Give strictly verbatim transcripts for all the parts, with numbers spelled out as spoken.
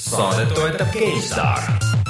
Saadet toetab GameStar.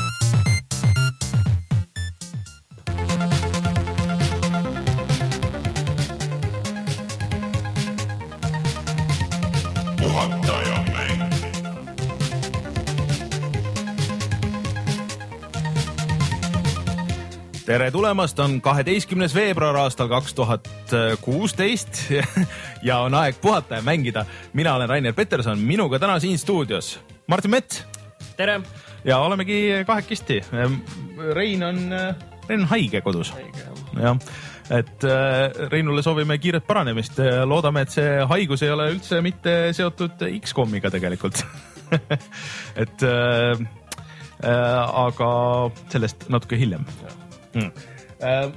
Tere tulemast, on kaheteistkümnes veebruar aastal kaks tuhat kuusteist ja on aeg puhata ja mängida. Mina olen Rainer Peterson, minuga täna siin stuudios Martin Mets. Tere! Ja olemegi kahekesti. Rein on, Rein on haige kodus. Haige, jah. Et Reinule soovime kiiret paranemist. Loodame, et see haigus ei ole üldse mitte seotud X COM-iga tegelikult. et äh, aga sellest natuke hiljem. Hmm. Äh,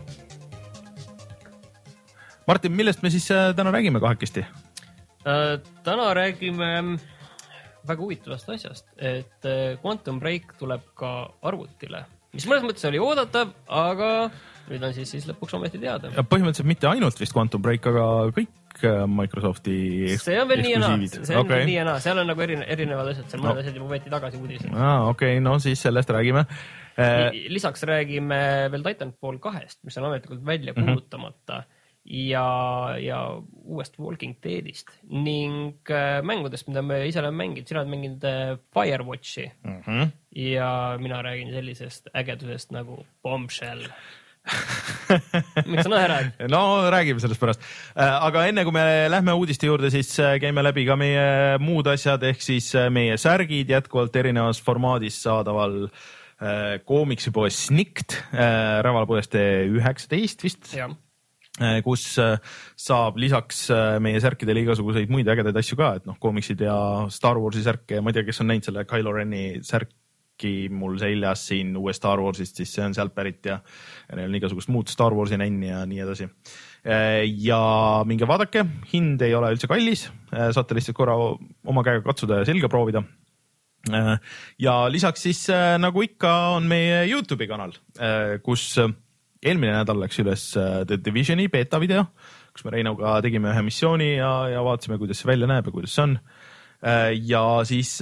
Martin, millest me siis äh, täna räägime kahekesti? Äh, täna räägime väga huvitavast asjast, et äh, Quantum Break tuleb ka arvutile, mis mõnes mõttes oli oodatav, aga nüüd on siis, siis lõpuks ometi teada. Ja põhimõtteliselt mitte ainult vist Quantum Break, aga kõik Microsofti see on veel nii ja naa, see on okay. nii ja naa, seal on nagu erine, erinevad asjad, seal mõned no. asjad juba võeti tagasi uudis. Ah, okei, okay, no siis sellest räägime. Lisaks räägime veel Titanfall kahest, mis on ametlikult välja kuulutamata mm-hmm. ja, ja uuest Walking Deadist ning mängudest, mida me ise oleme mänginud. Sina oled mänginud Firewatchi mm-hmm. ja mina räägin sellisest ägedusest nagu Bombshell. Miks sa naerad? No räägime sellest pärast. Aga enne kui me lähme uudiste juurde, siis käime läbi ka meie muud asjad, ehk siis meie särgid jätkuvalt erinevas formaadis saadaval koomiksipoes Snikt, Rävalpoest üheksateist vist, ja. kus saab lisaks meie särkidele igasuguseid muid ägedaid asju ka, et noh, koomiksid ja Star Warsi särke, ma ei tea, kes on näinud selle Kylo Reni särki mul seljas siin uue Star Warsist, siis see on sealt pärit ja, ja neil on igasugust muud Star Warsi nänni ja nii edasi. Ja minge vaadake, hind ei ole üldse kallis, saate lihtsalt korra oma käega katsuda ja selga proovida. Ja lisaks siis nagu ikka on meie YouTube'i kanal, kus eelmine nädal läks üles The Divisioni beta video, kus me Reinuga tegime ühe missiooni ja, ja vaatasime, kuidas see välja näeb ja kuidas see on. Ja siis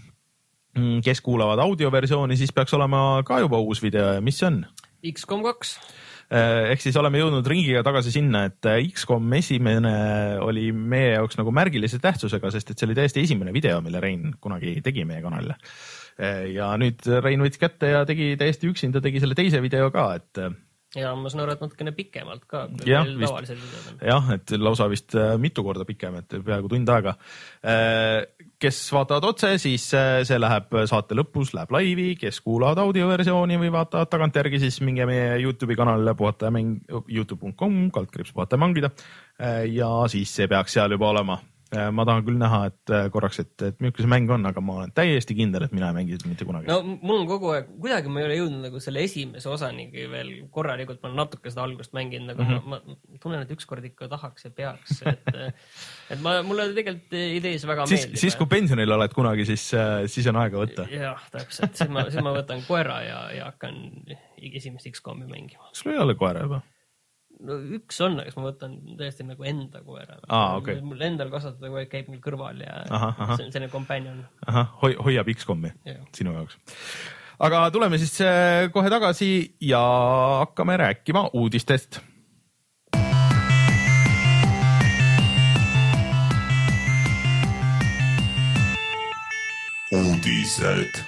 kes kuulavad audioversiooni, siis peaks olema ka juba uus video ja mis see on? X COM kaks. Ehk siis oleme jõudnud ringiga tagasi sinna, et X COM esimene oli meie jaoks nagu märgilise tähtsusega, sest et see oli täiesti esimene video, mille Rein kunagi tegi meie kanalile. Ja nüüd Rein võttis kätte ja tegi täiesti üksinda, tegi selle teise video ka, et ja ma saan aru, et natukene pikemalt ka, kui ja, meil tavalisel videod on. Jah, et lausa vist mitu korda pikem, et peaaegu tund aega. Kes vaatavad otse, siis see läheb saate lõpus, läheb laivi, kes kuulavad audioversiooni või vaatavad tagantjärgi, siis minge meie YouTube'i kanalile puhata ja mäng, youtube punkt com, kaldkriips puhata ja mangida ja siis see peaks seal juba olema. Ma tahan küll näha, et korraks, et, et milline see mäng on, aga ma olen täiesti kindel, et mina ei mängi seda mitte kunagi. No mul on kogu aeg, kuidagi ma ei ole jõudnud nagu selle esimese osanigi veel korralikult, ma olen natuke seda algust mänginud, nagu mm-hmm. ma, ma tunnen, et ükskord ikka tahaks ja peaks, et, et ma, mulle tegelikult idees väga siis, meeldib. Siis kui pensionil oled kunagi, siis, siis on aega võtta. Jah, täpselt, siis ma, siis ma võtan koera ja, ja hakkan esimest X COM-i mängima. Kas sul ei ole koera juba? No üks on, aga ma võtan tõesti nagu enda koera. Aa, okay. Mul endal kasvatada kogu käib mul kõrval ja aha, aha. see on selline companion. Aha, hoi, hoiab X COM-i ja. Sinu jaoks. Aga tuleme siis kohe tagasi ja hakkame rääkima uudistest. Uudised.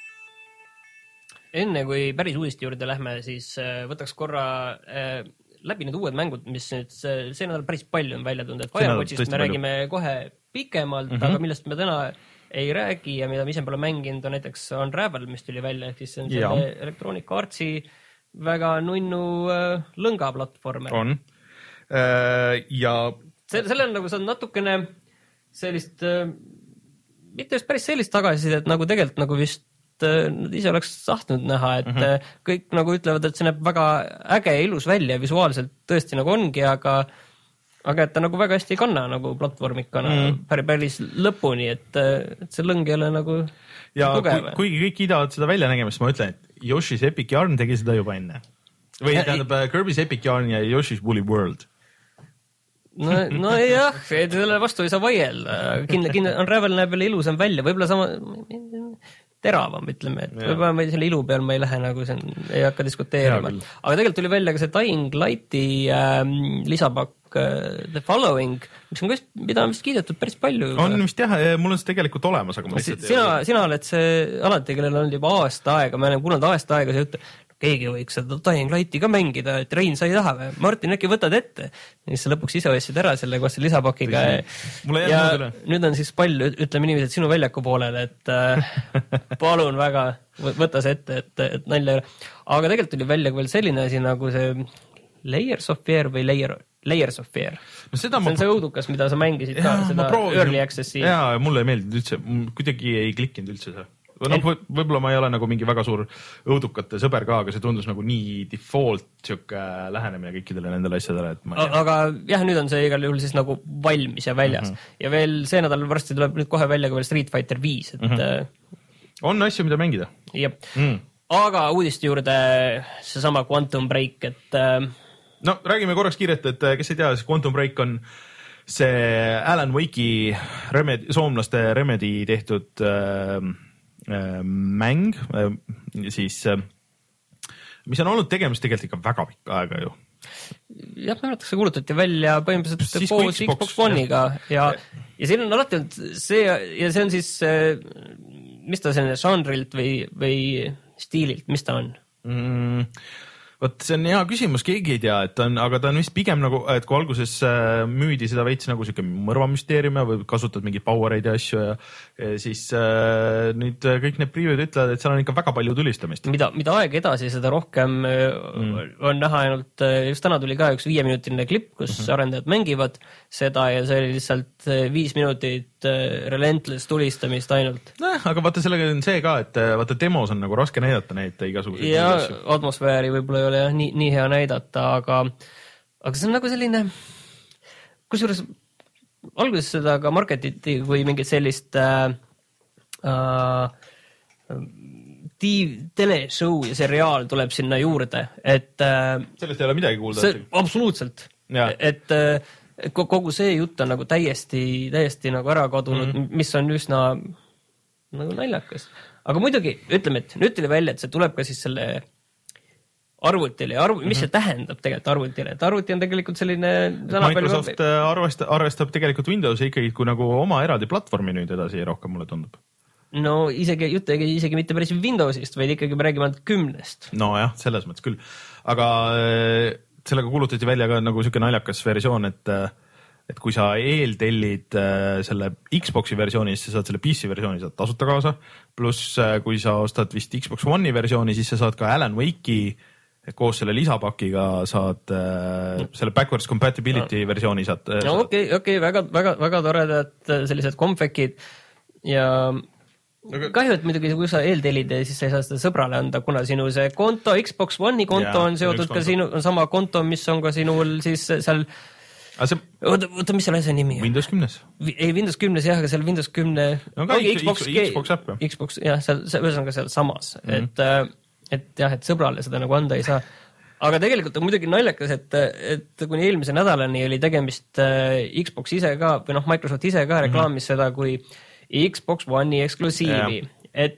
Enne kui päris uudiste juurde lähme, siis võtaks korra äh, läbi need uued mängud, mis nüüd see, see nädal päris palju on välja tulnud, et Firewatchist me palju. räägime kohe pikemalt, mm-hmm. aga millest me täna ei räägi ja mida me ise pole mänginud, on näiteks Unravel, mis tuli välja, ehk siis see on selle Electronic Artsi väga nunnu äh, lõngaplatvormer. On. Äh, ja... Selle, selle on nagu see on natukene sellist, äh, mitte just päris sellist tagasisidet, nagu tegelikult nagu vist nad ise oleks tahtnud näha, et mm-hmm. kõik nagu ütlevad, et see näeb väga äge ja ilus välja, visuaalselt tõesti nagu ongi, aga, aga et ta nagu väga hästi ei kanna nagu platvormikana mm-hmm. päris, päris lõpuni, et, et see lõng ei ole nagu ja tugev. Kui, kuigi kõik kiidavad seda välja nägemist, ma ütlen, et Yoshi's Epic Yarn tegi seda juba enne. Või tähendab Kirby's Epic Yarn ja Yoshi's Woolly World. No, no jah, selle vastu ei saa vaielda. Kindla, kindla, Unravel näeb veel ilusam välja, võib-olla sama... teravam, ütleme, et võib-olla ma selle ilu peal ma ei lähe nagu see, ei hakka diskuteerima. Aga tegelikult tuli välja ka see Dying Lighti äh, lisapakk äh, The Following, mis on vist, mida on vist kiidetud päris palju. On vist jah, mul on see tegelikult olemas, aga ma lihtsalt sina, sina oled see alati, kellel on juba aasta aega, me oleme kuulanud aasta aega see jutt, keegi võiks seda Dying Lighti ka mängida, et Rein, sa ei taha või? Martin, äkki võtad ette? Ja siis sa lõpuks ise võtsid ära selle koos selle lisapakiga. Ja nüüd on siis palju, ütleme inimesed sinu väljaku poolele, et äh, palun väga, võta see ette, et, et nalja. Aga tegelikult tuli välja veel selline asi nagu see Layers of Fear või Layer, Layers of Fear. No seda see on ma... see õudukas, mida sa mängisid ka, ja, seda Early Accessi. Jaa, mulle ei meeldinud üldse, kuidagi ei klikkinud üldse see. No, võib-olla ma ei ole nagu mingi väga suur õudukate sõber ka, aga see tundus nagu nii default siuke lähenemine kõikidele nendele asjadele, et ma ei tea. Aga jah, nüüd on see igal juhul siis nagu valmis ja väljas. Mm -hmm. Ja veel see nädal varsti tuleb nüüd kohe välja ka veel Street Fighter viis. Et, mm -hmm. on asju, mida mängida. Jep. Mm. Aga uudiste juurde seesama Quantum Break, et... No, räägime korraks kiirelt, et kes ei tea, siis Quantum Break on see Alan Wake'i Remedy, soomlaste Remedy tehtud... Äh, mäng, siis mis on olnud tegemist tegelikult ikka väga pikka aega ju. Jah, ma mäletakse kuulutati välja põhimõtteliselt koos Xbox One'iga ja, ja siin on alati olnud see ja see on siis, mis ta selline žanrilt või, või stiililt, mis ta on? Mm. Vot see on hea küsimus, keegi ei tea, et ta on, aga ta on vist pigem nagu, et kui alguses müüdi seda veits nagu siuke mõrvamüsteerium või kasutad mingeid powereid ja asju ja, ja siis äh, nüüd kõik need preview'd ütlevad, et seal on ikka väga palju tulistamist. Mida, mida aeg edasi, seda rohkem mm. on näha ainult, just täna tuli ka üks viieminutiline klipp, kus mm -hmm. arendajad mängivad seda ja see oli lihtsalt viis minutit relentless tulistamist ainult. Noh, aga vaata sellega on see ka, et vaata demos on nagu raske näidata neid igasuguseid. Ja atmosfääri võib-olla ei ole jah, nii, nii hea näidata, aga, aga see on nagu selline, kusjuures alguses seda ka marketiti kui mingit sellist äh, äh, teleshow ja seriaal tuleb sinna juurde, et äh, sellest ei ole midagi kuulda. See, absoluutselt, ja. et äh, kogu see jutt on nagu täiesti, täiesti nagu ära kadunud, mm -hmm. mis on üsna nagu naljakas. Aga muidugi, ütleme, et nüüd tuli välja, et see tuleb ka siis selle arvutile ja arv... mm -hmm. mis see tähendab tegelikult arvutile, et arvuti on tegelikult selline Microsoft palju... arvestab, arvestab tegelikult Windowsi ikkagi kui nagu oma eraldi platvormi nüüd edasi rohkem mulle tundub. No isegi jutt ei isegi mitte päris Windowsist, vaid ikkagi me räägime ainult kümnest. No jah, selles mõttes küll. Aga sellega kuulutati välja ka nagu siuke naljakas versioon, et et kui sa eeltellid selle Xboxi versiooni, siis sa saad selle P C versiooni saad tasuta kaasa, pluss kui sa ostad vist Xbox One'i versiooni, siis sa saad ka Alan Wake'i koos selle lisapakiga saad äh, selle backwards compatibility no. versiooni saad. No okei, okay, okei, okay, väga, väga, väga toredad sellised kompvekid ja okay. kahju, et muidugi kui sa eeltelid, siis sa ei saa seda sõbrale anda, kuna sinu see konto, Xbox One'i konto ja, on seotud ka sinu, on sama konto, mis on ka sinul siis seal see... oota, oota, mis selle asja nimi on? Windows kümnes. Ei, Windows kümnes jah, aga seal Windows kümne no, ka okay, Xbox, Xbox äpp jah. Xbox, jah, seal, see ühesõnaga seal samas, mm -hmm. et et jah, et sõbrale seda nagu anda ei saa. Aga tegelikult on muidugi naljakas, et, et kuni eelmise nädalani oli tegemist Xbox ise ka, või noh, Microsoft ise ka reklaamis mm -hmm. seda kui Xbox One'i eksklusiivi. Et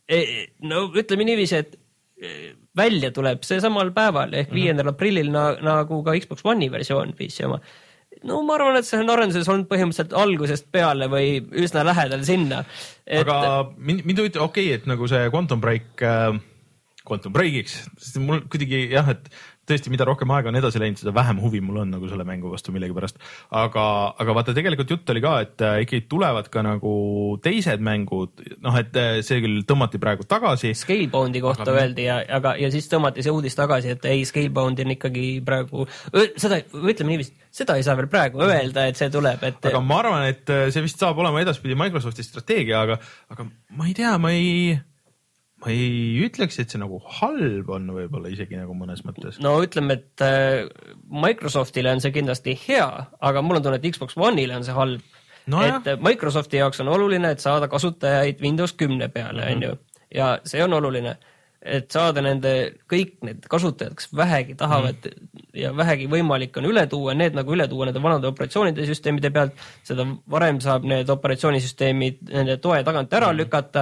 no ütleme niiviisi, et välja tuleb see samal päeval ehk viiendal mm -hmm. aprillil na, nagu ka Xbox One'i versioon P C oma. No ma arvan, et see on arenduses olnud põhimõtteliselt algusest peale või üsna lähedal sinna. Et... Aga mind, mind huvitav, okei, okay, et nagu see Quantum Break äh... Quantum Breakiks, sest mul kuidagi jah, et tõesti, mida rohkem aega on edasi läinud, seda vähem huvi mul on nagu selle mängu vastu millegipärast. Aga, aga vaata, tegelikult jutt oli ka, et ikkagi tulevad ka nagu teised mängud, noh, et see küll tõmmati praegu tagasi. Scalebound'i kohta aga... öeldi ja, aga, ja siis tõmmati see uudis tagasi, et ei, Scalebound on ikkagi praegu, seda, ütleme niiviisi, seda ei saa veel praegu öelda, et see tuleb. Et... Aga ma arvan, et see vist saab olema edaspidi Microsofti strateegia, aga, aga ma ei tea, ma ei... ma ei ütleks, et see nagu halb on võib-olla isegi nagu mõnes mõttes. No ütleme, et Microsoftile on see kindlasti hea, aga mul on tunne, et Xbox One'ile on see halb. No et jah. Microsofti jaoks on oluline, et saada kasutajaid Windows kümne peale, on mm -hmm. ju. Ja see on oluline, et saada nende, kõik need kasutajad, kes vähegi tahavad mm -hmm. ja vähegi võimalik on üle tuua, need nagu üle tuua nende vanade operatsioonide süsteemide pealt, seda varem saab need operatsioonisüsteemid nende toe tagant ära mm -hmm. lükata,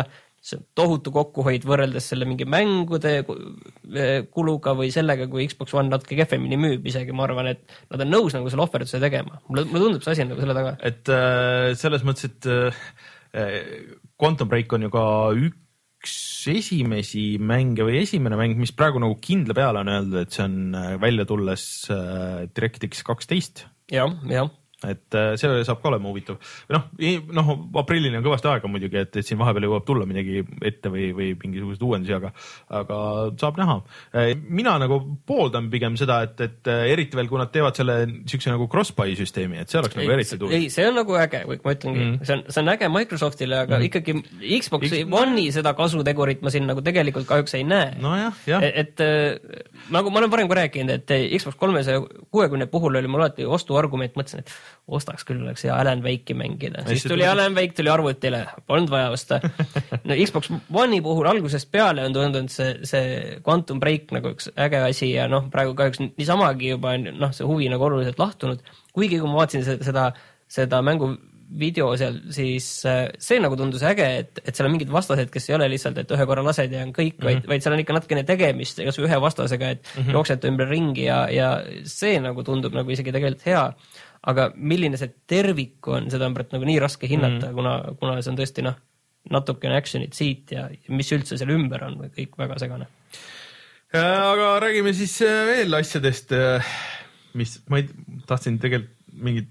see tohutu kokkuhoid võrreldes selle mingi mängude kuluga või sellega, kui Xbox One natuke kehvemini müüb isegi, ma arvan, et nad on nõus nagu selle ohverduse tegema. Mulle, mulle tundub see asi nagu selle taga. Et äh, selles mõttes, et äh, Quantum Break on ju ka üks esimesi mänge või esimene mäng, mis praegu nagu kindla peale on öeldud, et see on välja tulles äh, DirectX kaksteist. Jah, jah. Et see saab ka olema huvitav. Noh, noh, aprillini on kõvasti aega muidugi, et, et siin vahepeal jõuab tulla midagi ette või, või mingisugused uuendusi, aga, aga saab näha. Mina nagu pooldan pigem seda, et, et eriti veel, kui nad teevad selle niisuguse nagu cross-buy süsteemi, et see oleks ei, nagu eriti tuul. Ei, see on nagu äge, kui ma ütlengi, mm. see, on, see on äge Microsoftile, aga mm. ikkagi Xbox X... One'i seda kasutegurit ma siin nagu tegelikult kahjuks ei näe. No jah, jah. Et, et nagu ma olen varem ka rääkinud, et Xbox kolmesaja kuuekümne puhul oli mul alati ostuargument, mõtlesin, et ostaks küll, oleks hea Alan Wake'i mängida. Siis tuli Alan Wake, tuli arvutile, polnud vaja osta. No, Xbox One'i puhul algusest peale on tundunud see, see Quantum Break nagu üks äge asi ja noh, praegu kahjuks niisamagi juba noh, see huvi nagu oluliselt lahtunud. Kuigi kui ma vaatasin seda, seda mängu video seal, siis see nagu tundus äge, et, et seal on mingid vastased, kes ei ole lihtsalt, et ühe korra lased ja on kõik, mm-hmm. vaid, vaid seal on ikka natukene tegemist kas ühe vastasega, et mm-hmm. jooksete ümber ringi ja, ja see nagu tundub nagu isegi tegelikult hea. Aga milline see tervik on, seda on nagu nii raske hinnata, mm. kuna, kuna see on tõesti noh, natukene actionit siit ja mis üldse seal ümber on või kõik väga segane. Aga räägime siis veel asjadest, mis ma ei, tahtsin tegelikult mingid,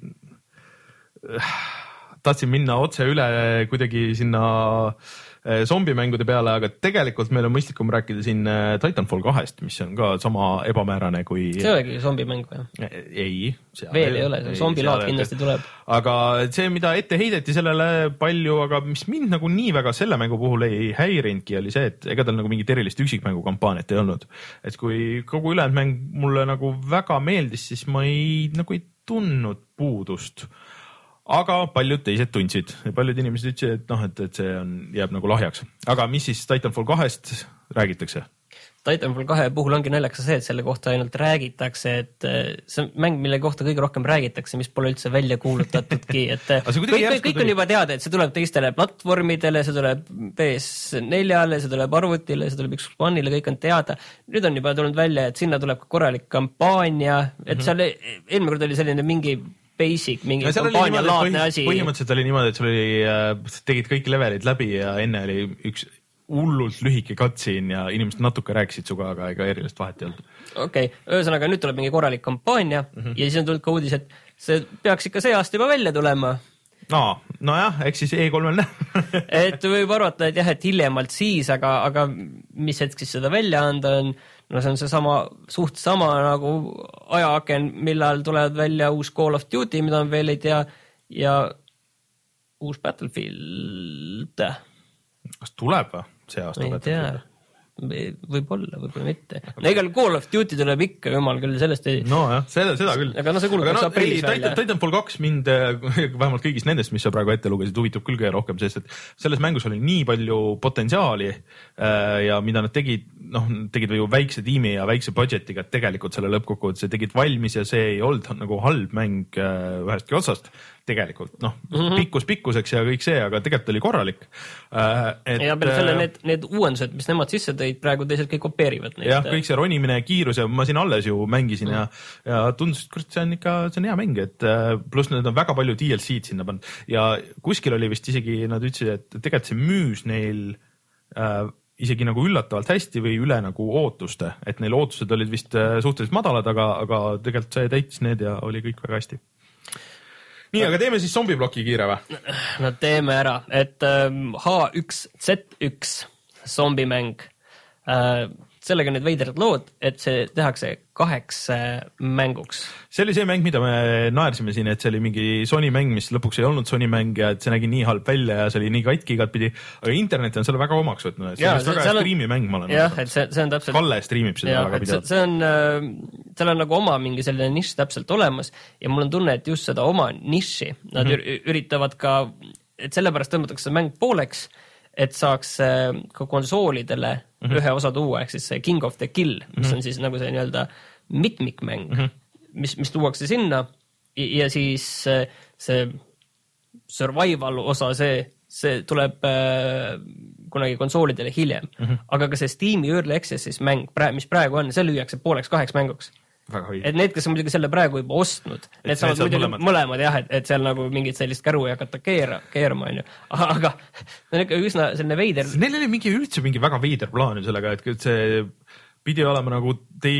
tahtsin minna otse üle kuidagi sinna zombimängude peale, aga tegelikult meil on mõistlikum rääkida siin Titanfall kahest, mis on ka sama ebamäärane kui... See olegi zombimäng või? Ei. Veel ei ole, zombilaad kindlasti tuleb. Aga see, mida ette heideti sellele palju, aga mis mind nagu nii väga selle mängu puhul ei häirinudki, oli see, et ega tal nagu mingit erilist üksikmängu kampaaniat ei olnud. Et kui kogu ülejäänud mäng mulle nagu väga meeldis, siis ma ei, nagu ei tundnud puudust. Aga paljud teised tundsid ja paljud inimesed ütlesid, et noh, et, et see on, jääb nagu lahjaks. Aga mis siis Titanfall kahest räägitakse? Titanfall kahe puhul ongi naljakas see, et selle kohta ainult räägitakse, et see on mäng, mille kohta kõige rohkem räägitakse, mis pole üldse välja kuulutatudki, et kõik, kõik, kõik on juba teada, et see tuleb teistele platvormidele, see tuleb P S neljale, see tuleb arvutile, see tuleb Xbox One'ile, kõik on teada. Nüüd on juba tulnud välja, et sinna tuleb ka korralik kampaania, et mm-hmm. seal eelmine kord oli selline mingi basic, mingi kampaania laadne asi. Põhimõtteliselt oli niimoodi, et sul oli, tegid kõik levelid läbi ja enne oli üks hullult lühike cutscene ja inimesed natuke rääkisid suga, aga ega erilist vahet ei olnud. Okei, okay. Ühesõnaga nüüd tuleb mingi korralik kampaania mm-hmm. ja siis on tulnud ka uudis, et see peaks ikka see aasta juba välja tulema. No, no jah, eks siis E kolm et võib arvata, et jah, et hiljemalt siis, aga, aga mis hetk siis seda välja anda on, no see on see sama, suht sama nagu ajaaken, millal tulevad välja uus Call of Duty, mida on veel ei tea, ja uus Battlefield. Kas tuleb või see aasta Battlefield? Võib-olla, võib-olla mitte. No igal Call of Duty tuleb ikka, jumal küll, sellest ei... No jah, seda, seda küll. Aga no see kuulub no, aprillis välja. Titanfall kaks mind, vähemalt kõigist nendest, mis sa praegu ette lugesid, huvitab küll kõige rohkem, sest et selles mängus oli nii palju potentsiaali ja mida nad tegid, noh, tegid ju väikse tiimi ja väikse budgetiga, et tegelikult selle lõppkokkuvõttes tegid valmis ja see ei olnud nagu halb mäng ühestki otsast. Tegelikult, noh, mm-hmm. pikkus pikkuseks ja kõik see, aga tegelikult oli korralik. Et, ja peale selle need, need uuendused, mis nemad sisse tõid, praegu teised kõik kopeerivad neid. Jah, kõik see ronimine ja kiirus ja ma siin alles ju mängisin mm. ja, ja tundus, et see on ikka, see on hea mäng, et pluss need on väga palju D L C-d sinna pannud ja kuskil oli vist isegi, nad ütlesid, et tegelikult see müüs neil äh, isegi nagu üllatavalt hästi või üle nagu ootuste, et neil ootused olid vist suhteliselt madalad, aga, aga tegelikult see täitis need ja oli kõik väga hästi. Nii, aga teeme siis zombibloki kiire või? No teeme ära, et H üks Z üks zombimäng, sellega need veidrad lood, et see tehakse kaheks mänguks. See oli see mäng, mida me naersime siin, et see oli mingi Sony mäng, mis lõpuks ei olnud Sony mäng ja et see nägi nii halb välja ja see oli nii katki igatpidi, aga internet on selle väga omaks võtnud. See ja, on väga streami mäng, ma olen. Jah, et see, see on täpselt... Kalle streamib seda ja, väga pidevalt. See on, seal on nagu oma mingi selline nišš täpselt olemas ja mul on tunne, et just seda oma nišši nad mm-hmm. üritavad ka, et sellepärast tõmbatakse see mäng pooleks, et saaks ka konsoolidele mm-hmm. ühe osa tuua, ehk siis see King of the Kill, mis mm-hmm. on siis nagu see nii-öelda mitmikmäng, mm-hmm. mis, mis tuuakse sinna ja siis see survival osa, see, see tuleb kunagi konsoolidele hiljem mm. -hmm. aga ka see Steam'i Early Access'is mäng, mis praegu on, see lüüakse pooleks kaheks mänguks. Et need, kes on muidugi selle praegu juba ostnud, et need saavad muidugi mõlemad, mõlemad jah, et, et seal nagu mingit sellist käru ei hakata keera, keerama, on ju. Aga see on ikka üsna selline veider. Neil oli mingi üldse mingi väga veider plaan sellega, et see pidi olema nagu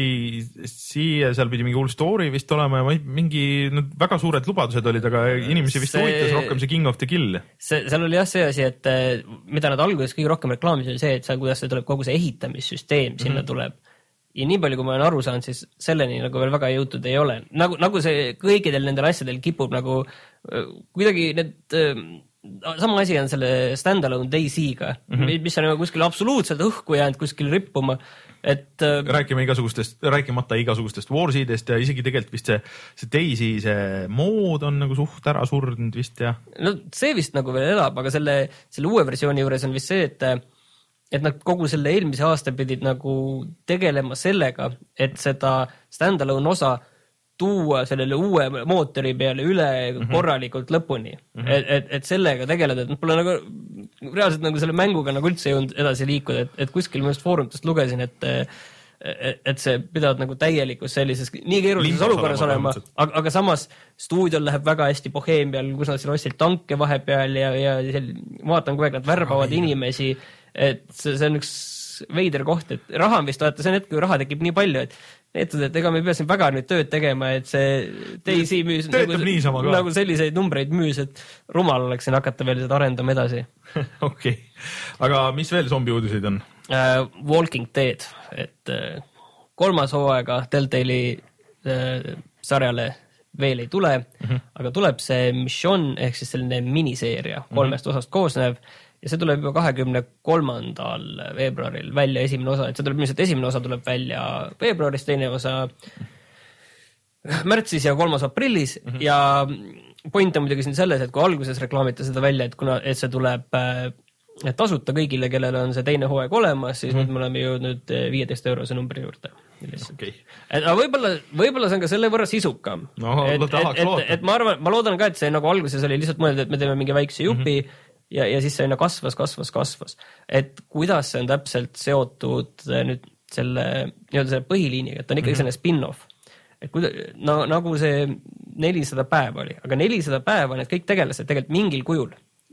siia, seal pidi mingi hull story vist olema ja mingi no, väga suured lubadused olid, aga inimesi vist see, huvitas rohkem see King of the Kill. See, seal oli jah see asi, et mida nad alguses kõige rohkem reklaamis oli see, et seal, kuidas see tuleb kogu see ehitamissüsteem sinna mm-hmm. tuleb. Ja nii palju, kui ma olen aru saanud, siis selleni nagu veel väga jõutud ei ole. Nagu, nagu see kõikidel nendel asjadel kipub nagu kuidagi need... Sama asi on selle standalone DayZ-ga, mm-hmm. mis on kuskil absoluutselt õhku jäänud kuskil rippuma, et... Räägime igasugustest, rääkimata igasugustest Warseedest ja isegi tegelikult vist see, see DayZ, see mood on nagu suht ära surnud vist ja... No see vist nagu veel elab, aga selle, selle uue versiooni juures on vist see, et, et nad kogu selle eelmise aasta pidid nagu tegelema sellega, et seda standalone osa tuua sellele uue mootori peale üle mm-hmm. korralikult lõpuni. Mm-hmm. Et, et, et sellega tegeleda, et pole nagu reaalselt nagu selle mänguga nagu üldse jõudnud edasi liikuda, et, et kuskil mõnest foorumtest lugesin, et, et, et see pidavad nagu täielikus sellises nii keerulises olukorras olema, aga, aga samas stuudiol läheb väga hästi Bohemial, kus nad seal ostsid tanke vahepeal ja, ja sel, vaatan kogu aeg, nad värbavad oh, inimesi, et see, see on üks veider koht, et raha on vist, vaata, see on hetk, kui raha tekib nii palju, et neetud, et ega me ei pea siin väga nüüd tööd tegema, et see DayZ müüs nagu, nagu selliseid numbreid müüs, et rumal oleks siin hakata veel seda arendama edasi. Okei, okay. Aga mis veel zombi uudiseid on? Uh, Walking Dead, et uh, kolmas hooaega Telltale'i uh, sarjale veel ei tule, mm-hmm. aga tuleb see Mission ehk siis selline miniseeria kolmest mm-hmm. osast koosnev ja see tuleb juba kahekümne kolmandal veebruaril välja esimene osa, et see tuleb lihtsalt esimene osa tuleb välja veebruaris, teine osa märtsis ja kolmas aprillis mm-hmm. ja point on muidugi siin selles, et kui alguses reklaamite seda välja, et kuna et see tuleb et tasuta kõigile, kellel on see teine hooaeg olemas, siis mm-hmm. nüüd me oleme jõudnud viieteist eurose numbri juurde. Okay. Et, võib-olla, võib-olla see on ka selle võrra sisukam. No, et, et, et, et ma arvan, ma loodan ka, et see nagu alguses oli lihtsalt mõeldud, et me teeme mingi väikse jupi mm-hmm. ja, ja siis see aina kasvas, kasvas, kasvas. Et kuidas see on täpselt seotud nüüd selle, nii-öelda selle põhiliiniga, et on ikkagi mm-hmm. selline spin-off. Et kuida, no, nagu see nelisada päeva oli, aga nelisada päeva need kõik tegelased tegelikult mingil kujul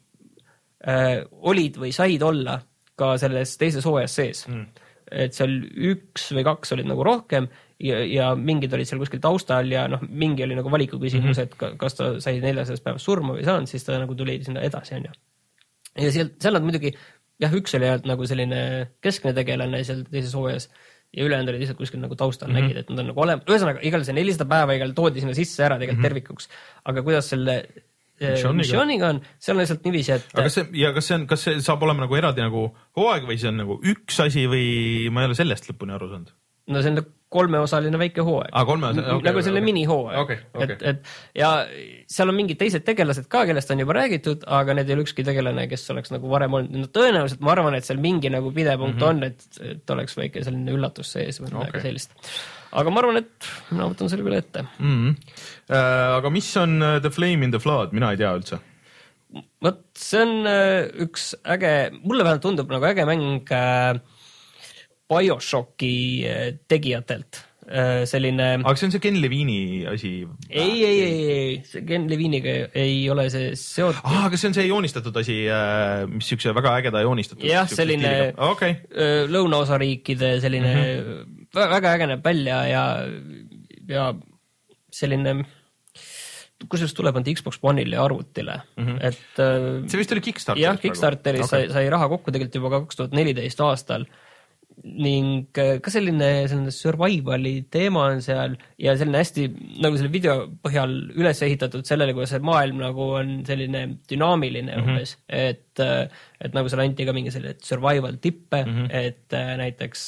äh, olid või said olla ka selles teises hooajas sees. Mm. Et seal üks või kaks olid nagu rohkem ja, ja mingid olid seal kuskil taustal ja noh, mingi oli nagu valiku küsimus, mm-hmm. et kas ta sai neljasajast päevast surma või saanud, siis ta nagu tuli sinna edasi, on ju. Ja seal, seal nad muidugi, jah, üks oli nagu selline keskne tegelane seal teises hooajas ja ülejäänud olid lihtsalt kuskil nagu taustal mm-hmm. nägid, et nad on nagu olema. Ühesõnaga, igal see nelisada päeva igal toodi sinna sisse ära tegelikult mm-hmm. tervikuks. Aga kuidas selle Missioniga on, seal on lihtsalt niiviisi, et... Aga kas see, ja kas see, on, kas see saab olema nagu eraldi nagu hooaeg või see on nagu üks asi või ma ei ole sellest lõpuni aru saanud? No see on kolmeosaline väike hooaeg. Ah, kolmeosaline, okay, nagu selle okay. minihooaeg. Okay, okay. Et, et, ja seal on mingid teised tegelased ka, kellest on juba räägitud, aga need ei ole ükski tegelane, kes oleks nagu varem olnud. No, tõenäoliselt ma arvan, et seal mingi nagu pidepunkt mm-hmm. on, et, et oleks väike selline üllatus sees või okay. sellist. Aga ma arvan, et mina võtan selle küll ette. Mm-hmm. Äh, aga mis on The Flame in the Flood? Mina ei tea üldse. Võt, see on üks äge, mulle vähemalt tundub nagu äge mäng äh, BioShocki tegijatelt. Selline... Aga see on see Ken Levini asi? Ei, ei, ei, ei. See Ken Leviniga ei ole see seotud. Ah, aga see on see joonistatud asi, mis üks väga ägeda joonistatud. Jah, selline okay. lõunaosariikide selline mm-hmm. väga äge näeb välja ja, ja selline... Kusjuures tuleb on Xbox One'ile ja arvutile. Mm-hmm. Et, see vist oli Kickstarteris? Jah, Kickstarteris okay. sai, sai raha kokku tegelikult juba kaks tuhat neliteist aastal. Ning ka selline, selline survivali teema on seal ja selline hästi nagu selle video põhjal üles ehitatud sellele, kuidas see maailm nagu on selline dünaamiline mm-hmm. umbes, et, et nagu seal anti ka mingi selle survival tippe, mm-hmm. et näiteks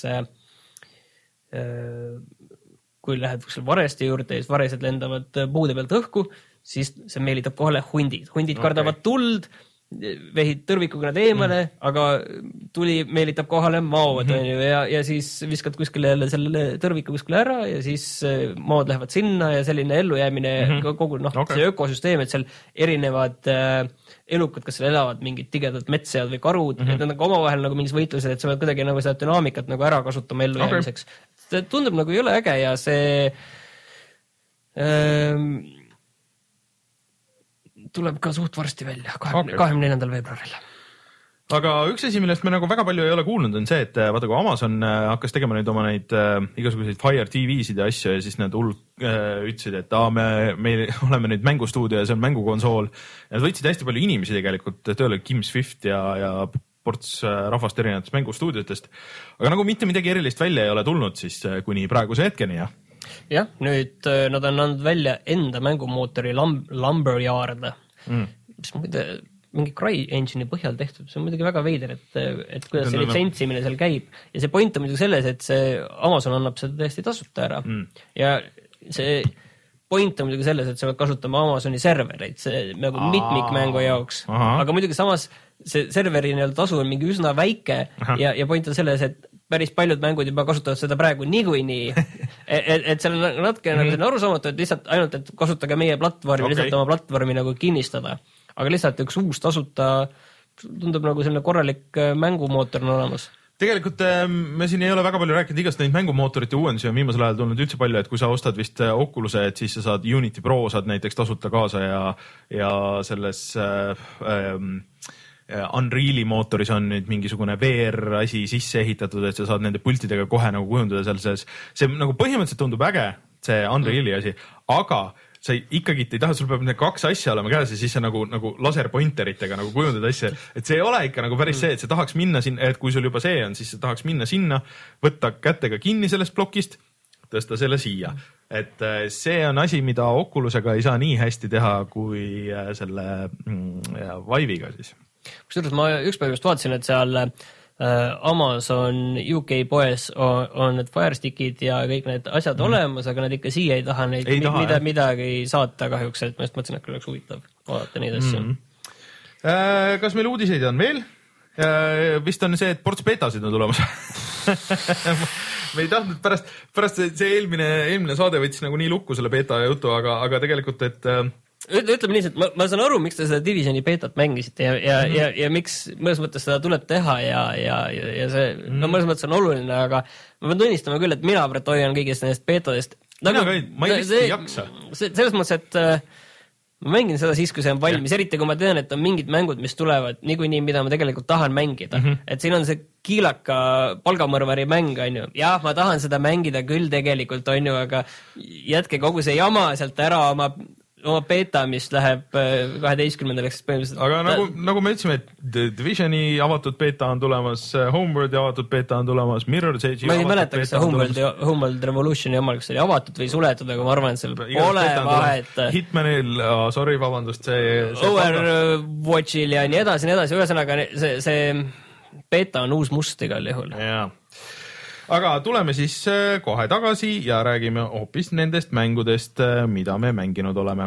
kui lähed vareste juurde, siis varesed lendavad puude pealt õhku, siis see meelitab kohale hundid. Hundid okay. kardavad tuld, vehid tõrvikuga nad eemale, mm. aga tuli meelitab kohale maod mm, -hmm. on ju, ja, ja siis viskad kuskile jälle selle tõrviku kuskile ära ja siis maod lähevad sinna ja selline ellujäämine mm -hmm. kogu, noh okay., see ökosüsteem, et seal erinevad äh, elukad, kas seal elavad mingid tigedad metssead või karud mm, -hmm. et nad nagu omavahel nagu mingis võitlused, et sa pead kuidagi nagu seda dünaamikat nagu ära kasutama ellujäämiseks okay.. see tundub nagu jõle äge ja see ähm, tuleb ka suht varsti välja, kahekümne neljandal veebruaril. Aga üks asi, millest me nagu väga palju ei ole kuulnud, on see, et vaata, kui Amazon hakkas tegema nüüd oma neid äh, igasuguseid Fire T V-sid ja asju ja siis need hull äh, ütlesid, et aa, me, me oleme nüüd mängustuudio ja see on mängukonsool. Ja nad võtsid hästi palju inimesi tegelikult tööle, Kim Swift ja, ja ports rahvast erinevatest mängustuudiotest. Aga nagu mitte midagi erilist välja ei ole tulnud siis kuni praeguse hetkeni, jah? Jah, nüüd nad on andnud välja enda mängumootori Lam- Lumberyard, mm. mis muide mingi CryEngine'i põhjal tehtud, see on muidugi väga veider, et, et kuidas see litsentsimine seal käib ja see point on muidugi selles, et see Amazon annab seda tõesti tasuta ära mm. ja see point on muidugi selles, et sa pead kasutama Amazoni servereid, see nagu Aa, mitmikmängu jaoks, aha. aga muidugi samas see serveri nii-öelda tasu on mingi üsna väike ja, ja point on selles, et päris paljud mängud juba kasutavad seda praegu niikuinii, et, et seal on natuke mm. nagu selline arusaamatu, et lihtsalt ainult, et kasutage meie platvormi okay., lihtsalt oma platvormi nagu kinnistada. Aga lihtsalt üks uus tasuta tundub nagu selline korralik mängumootor on olemas. Tegelikult me siin ei ole väga palju rääkinud igast neid mängumootorite uuendusi on viimasel ajal tulnud üldse palju, et kui sa ostad vist Oculus'e, et siis sa saad Unity Pro saad näiteks tasuta kaasa ja, ja selles äh, äh, Unreali mootoris on nüüd mingisugune V R asi sisse ehitatud, et sa saad nende pultidega kohe nagu kujundada seal sees. See nagu põhimõtteliselt tundub äge, see Unreali asi, aga sa ikkagi ei taha, sul peab need kaks asja olema käes ja siis sa nagu, nagu laserpointeritega nagu kujundad asja, et see ei ole ikka nagu päris see, et sa tahaks minna sinna, et kui sul juba see on, siis sa tahaks minna sinna, võtta kätega kinni sellest plokist, tõsta selle siia. Et see on asi, mida Oculusega ei saa nii hästi teha kui selle mm, Vive'iga siis. Kusjuures ma ükspäev just vaatasin, et seal Amazon U K poes on, on need Firestickid ja kõik need asjad mm. olemas, aga nad ikka siia ei taha neid ei taha, mida, midagi saata kahjuks, et ma just mõtlesin, et oleks huvitav vaadata neid asju. Mm. Kas meil uudiseid on veel? Vist on see, et ports betasid on tulemas. me ei tahtnud pärast, pärast see eelmine, eelmine saade võttis nagu nii lukku selle beta jutu, aga, aga tegelikult, et ütleme nii, et ma, ma saan aru, miks te seda Divisioni betat mängisite ja, ja, mm. ja, ja miks mõnes mõttes seda tuleb teha ja, ja, ja see, mm. no mõnes mõttes on oluline, aga ma pean tunnistama küll, et mina Brett hoian kõigist nendest betadest. Nagu, ka, ma ei vist ei jaksa. Selles mõttes, et äh, ma mängin seda siis, kui see on valmis, ja. eriti kui ma tean, et on mingid mängud, mis tulevad niikuinii, mida ma tegelikult tahan mängida. Mm -hmm. Et siin on see kiilaka palgamõrvari mäng, on ju. Jah, ma tahan seda mängida küll tegelikult, on ju, aga jätke kogu see jama sealt ära oma oma beta, mis läheb kaheteistkümnendaks põhimõtteliselt. Aga nagu, nagu me ütlesime, et Divisioni avatud beta on tulemas, Homeworldi avatud beta on tulemas, Mirror's Edge'i ma ei mäleta, kas see Homeworld, Homeworld Revolutioni omal, kas see oli avatud või suletud, aga ma arvan, et seal pole vahet. Hitmanil, oh, sorry, vabandust, see, see Overwatchil ja nii edasi, nii edasi, ühesõnaga see, see beta on uus must igal juhul. Jaa. Aga tuleme siis kohe tagasi ja räägime hoopis nendest mängudest, mida me mänginud oleme.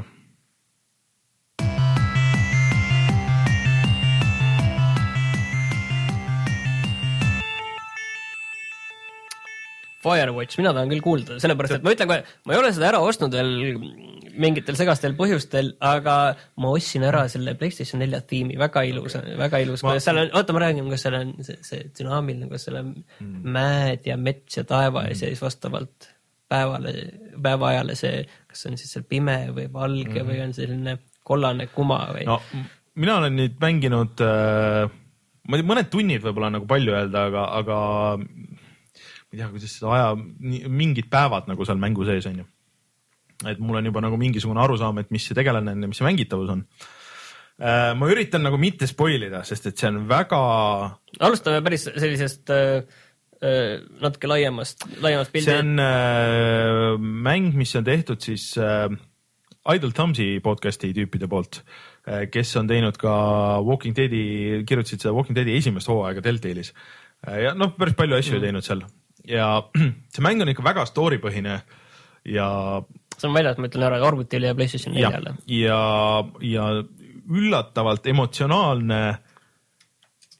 Firewatch, mina tahan küll kuulda, sellepärast, et ma ütlen kohe, ma ei ole seda ära ostnud veel mingitel segastel põhjustel, aga ma ostsin ära selle PlayStation nelja tiimi, väga ilus, väga ilus. Ma... Seal on, oota, ma räägin, kas seal on see, see dünaamiline, kas seal on mm. mäed ja mets ja taeva mm. ja siis vastavalt päevale, päevaajale see, kas on siis seal pime või valge mm. või on selline kollane kuma või? No, mina olen nüüd mänginud, äh, ma ei tea, mõned tunnid võib-olla nagu palju öelda, aga, aga ma ei tea, kuidas seda aja, mingid päevad nagu seal mängu sees on ju. Et mul on juba nagu mingisugune arusaam, et mis see tegelane on ja mis see mängitavus on. Ma üritan nagu mitte spoilida, sest et see on väga... Alustame päris sellisest äh, natuke laiemast, laiemast pildi. See on äh, mäng, mis on tehtud siis äh, Idle Thumbsi podcasti tüüpide poolt, äh, kes on teinud ka Walking Deadi, kirjutasid seda Walking Deadi esimest hooaega Telltale'is. Äh, ja noh, päris palju asju mm. teinud seal. Ja see mäng on ikka väga storypõhine ja see on väljas, ma ütlen ära, Arvutile ja PlayStation neljale. Ja, ja üllatavalt emotsionaalne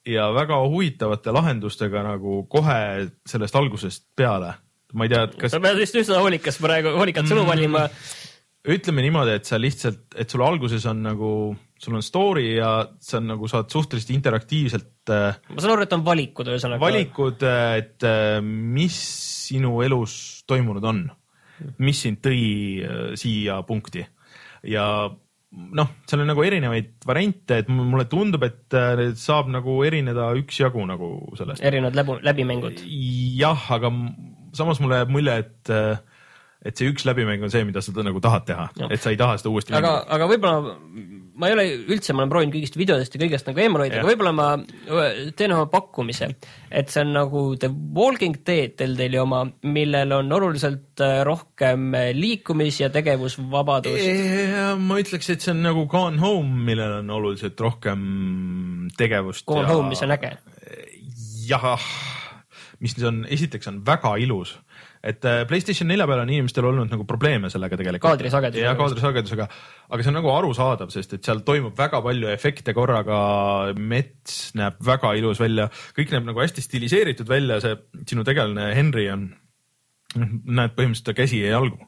ja väga huvitavate lahendustega nagu kohe sellest algusest peale. Ma ei tea, et kas... sa pead vist üsna hoolikas praegu, hoolikalt sõnu valima. Ütleme niimoodi, et sa lihtsalt, et sul alguses on nagu, sul on story ja sa on nagu saad suhteliselt interaktiivselt. Ma saan aru, et on valikud. Ühesõnaga. Valikud, et mis sinu elus toimunud on, mis sind tõi siia punkti ja noh, seal on nagu erinevaid variante, et mulle tundub, et saab nagu erineda üks jagu nagu sellest. Erinevad läbu, läbimängud. Jah, aga samas mulle jääb mulje, et, et see üks läbimäng on see, mida sa nagu tahad teha, ja. Et sa ei taha seda uuesti aga, aga võib-olla ma ei ole üldse, ma olen proovinud kõigist videodest ja kõigest nagu eemal hoida, aga võib-olla ma teen oma pakkumise, et see on nagu The Walking Dead Telltale'i oma, millel on oluliselt rohkem liikumis- ja tegevusvabadust. Ja, ma ütleks, et see on nagu Gone Home, millel on oluliselt rohkem tegevust. Gone ja... Home, mis on äge. Jah, mis on, esiteks on väga ilus. Et PlayStation nelja peal on inimestel olnud nagu probleeme sellega tegelikult. Kaadrisagedusega. Ja kaadrisagedusega, aga see on nagu arusaadav, sest et seal toimub väga palju efekte korraga, mets näeb väga ilus välja, kõik näeb nagu hästi stiliseeritud välja, see sinu tegelane Henry on, näed põhimõtteliselt ta käsi ja jalgu.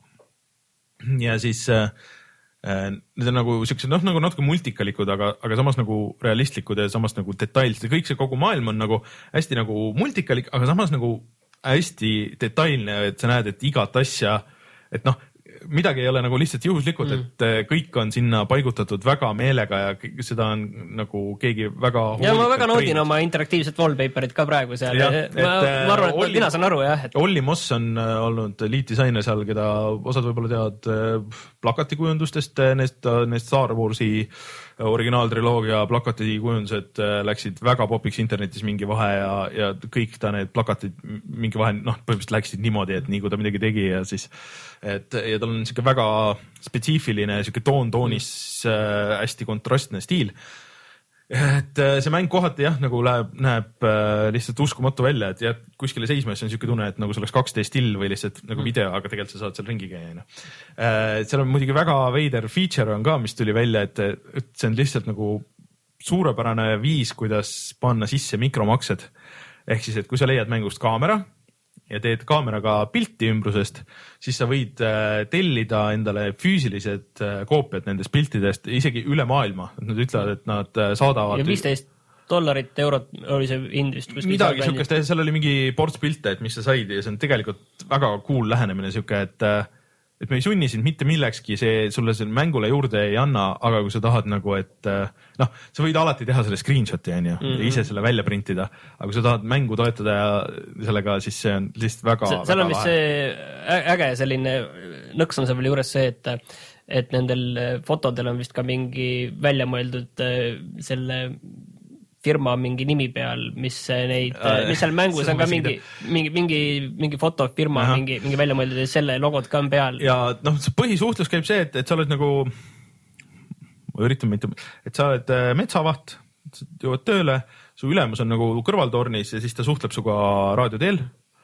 Ja siis äh, need on nagu siuksed, noh, nagu natuke multikalikud, aga, aga samas nagu realistlikud ja samas nagu detailsed ja kõik see kogu maailm on nagu hästi nagu multikalik, aga samas nagu hästi detailne, et sa näed, et igat asja, et noh, midagi ei ole nagu lihtsalt juhuslikult, mm. et kõik on sinna paigutatud väga meelega ja seda on nagu keegi väga ja ma väga naudin treenis. Oma interaktiivset wallpaperit ka praegu seal. Ja, et, ma, ma arvan, et Olli, mina saan aru, jah. Et... Olli Moss on olnud liitdisainer seal, keda osad võib-olla teavad plakatikujundustest, neist, neist Star Warsi originaaltriloogia plakatikujundused läksid väga popiks internetis mingi vahe ja, ja kõik ta need plakatid mingi vahe, noh, põhimõtteliselt läksid niimoodi, et nii kui ta midagi tegi ja siis, et ja tal on siuke väga spetsiifiline siuke toon-toonis äh, hästi kontrastne stiil. Et see mäng kohati jah, nagu läheb, näeb äh, lihtsalt uskumatu välja, et jääd kuskile seisma ja see on siuke tunne, et nagu see oleks kaks D still või lihtsalt nagu video, aga tegelikult sa saad seal ringi käia. No. Äh, seal on muidugi väga veider feature on ka, mis tuli välja, et, et see on lihtsalt nagu suurepärane viis, kuidas panna sisse mikromaksed. Ehk siis, et kui sa leiad mängust kaamera ja teed kaameraga pilti ümbrusest, siis sa võid tellida endale füüsilised koopiad nendest piltidest isegi üle maailma. Nad ütlevad, et nad saadavad... Ja viisteist dollarit eurot oli see indist. Midagi siukest, seal oli mingi ports pilte, et mis sa said ja see on tegelikult väga cool lähenemine siuke, et et me ei sunni sind mitte millekski, see sulle selle mängule juurde ei anna, aga kui sa tahad nagu, et noh, sa võid alati teha selle screenshot'i on ju, mm -hmm. ise selle välja printida, aga kui sa tahad mängu toetada ja sellega, siis see on lihtsalt väga... See, seal on vist see äge selline nõks on seal veel juures see, et, et nendel fotodel on vist ka mingi välja mõeldud selle firma mingi nimi peal, mis neid, mis seal mängus on ka mingi, mingi, mingi, mingi fotofirma, mingi, mingi välja mõeldud ja selle logod ka on peal. Ja noh, põhisuhtlus käib see, et, et sa oled nagu, ma üritan mitte, et sa oled metsavaht, jõuad tööle, su ülemus on nagu kõrvaltornis ja siis ta suhtleb suga raadioteel.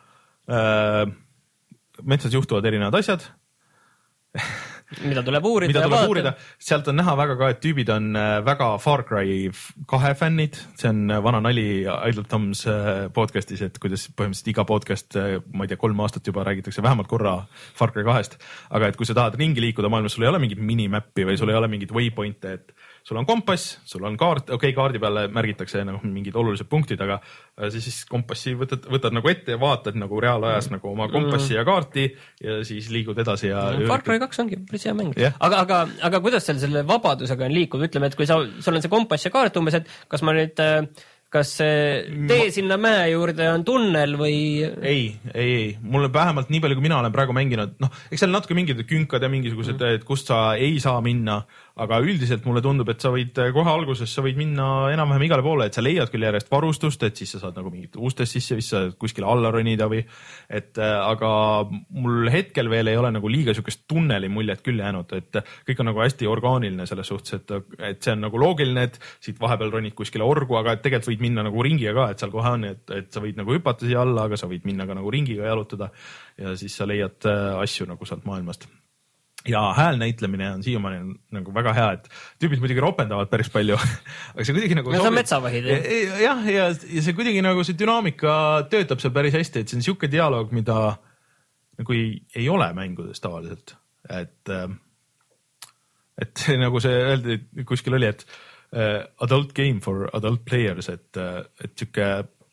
Metsas juhtuvad erinevad asjad. mida tuleb uurida. Mida tuleb uurida. Sealt on näha väga ka, et tüübid on väga Far Cry kahe fännid. See on vana nali Idle Toms podcastis, et kuidas põhimõtteliselt iga podcast, ma ei tea, kolm aastat juba räägitakse vähemalt korra Far Cry kahest. Aga et kui sa tahad ringi liikuda maailmas, sul ei ole mingit minimappi või sul ei ole mingit waypointe, et sul on kompass, sul on kaart, okei, okay, kaardi peale märgitakse nagu mingid olulised punktid, aga siis kompassi võtad, võtad nagu ette ja vaatad nagu reaalajas nagu oma kompassi ja kaarti ja siis liigud edasi ja... No, Far Cry kaks ongi päris hea mäng. Yeah. Aga, aga, aga kuidas seal selle vabadusega on liikuda? Ütleme, et kui sa, sul on see kompass ja kaart umbes, et kas ma nüüd... Kas tee sinna mäe juurde on tunnel või... Ei, ei, ei. Mulle vähemalt nii palju, kui mina olen praegu mänginud, noh, eks seal natuke mingid künkad ja mingisugused, et kust sa ei saa minna, aga üldiselt mulle tundub, et sa võid kohe alguses, sa võid minna enam-vähem igale poole, et sa leiad küll järjest varustust, et siis sa saad nagu mingit ustest sisse, siis sa kuskile alla ronida või, et aga mul hetkel veel ei ole nagu liiga sükest tunneli muljet küll jäänud, et kõik on nagu hästi orgaaniline selles suhtes, et, et see on nagu loogiline, et siit vahepeal ronid kuskile orgu, aga tegelikult võid minna nagu ringiga ka, et seal kohe on, et, et sa võid nagu hüpata siia alla, aga sa võid minna ka nagu ringiga jalutada ja siis sa leiad asju nagu sealt maailmast. ja häälnäitlemine on siiamaani nagu väga hea, et tüübid muidugi ropendavad päris palju, aga see kuidagi nagu... No see on metsavahid. Jah, ja, ja see kuidagi nagu see dünaamika töötab seal päris hästi, et see on siuke dialoog, mida nagu ei, ei ole mängudes tavaliselt. Et, et nagu see öeldi, kuskil oli, et adult game for adult players, et, et siuke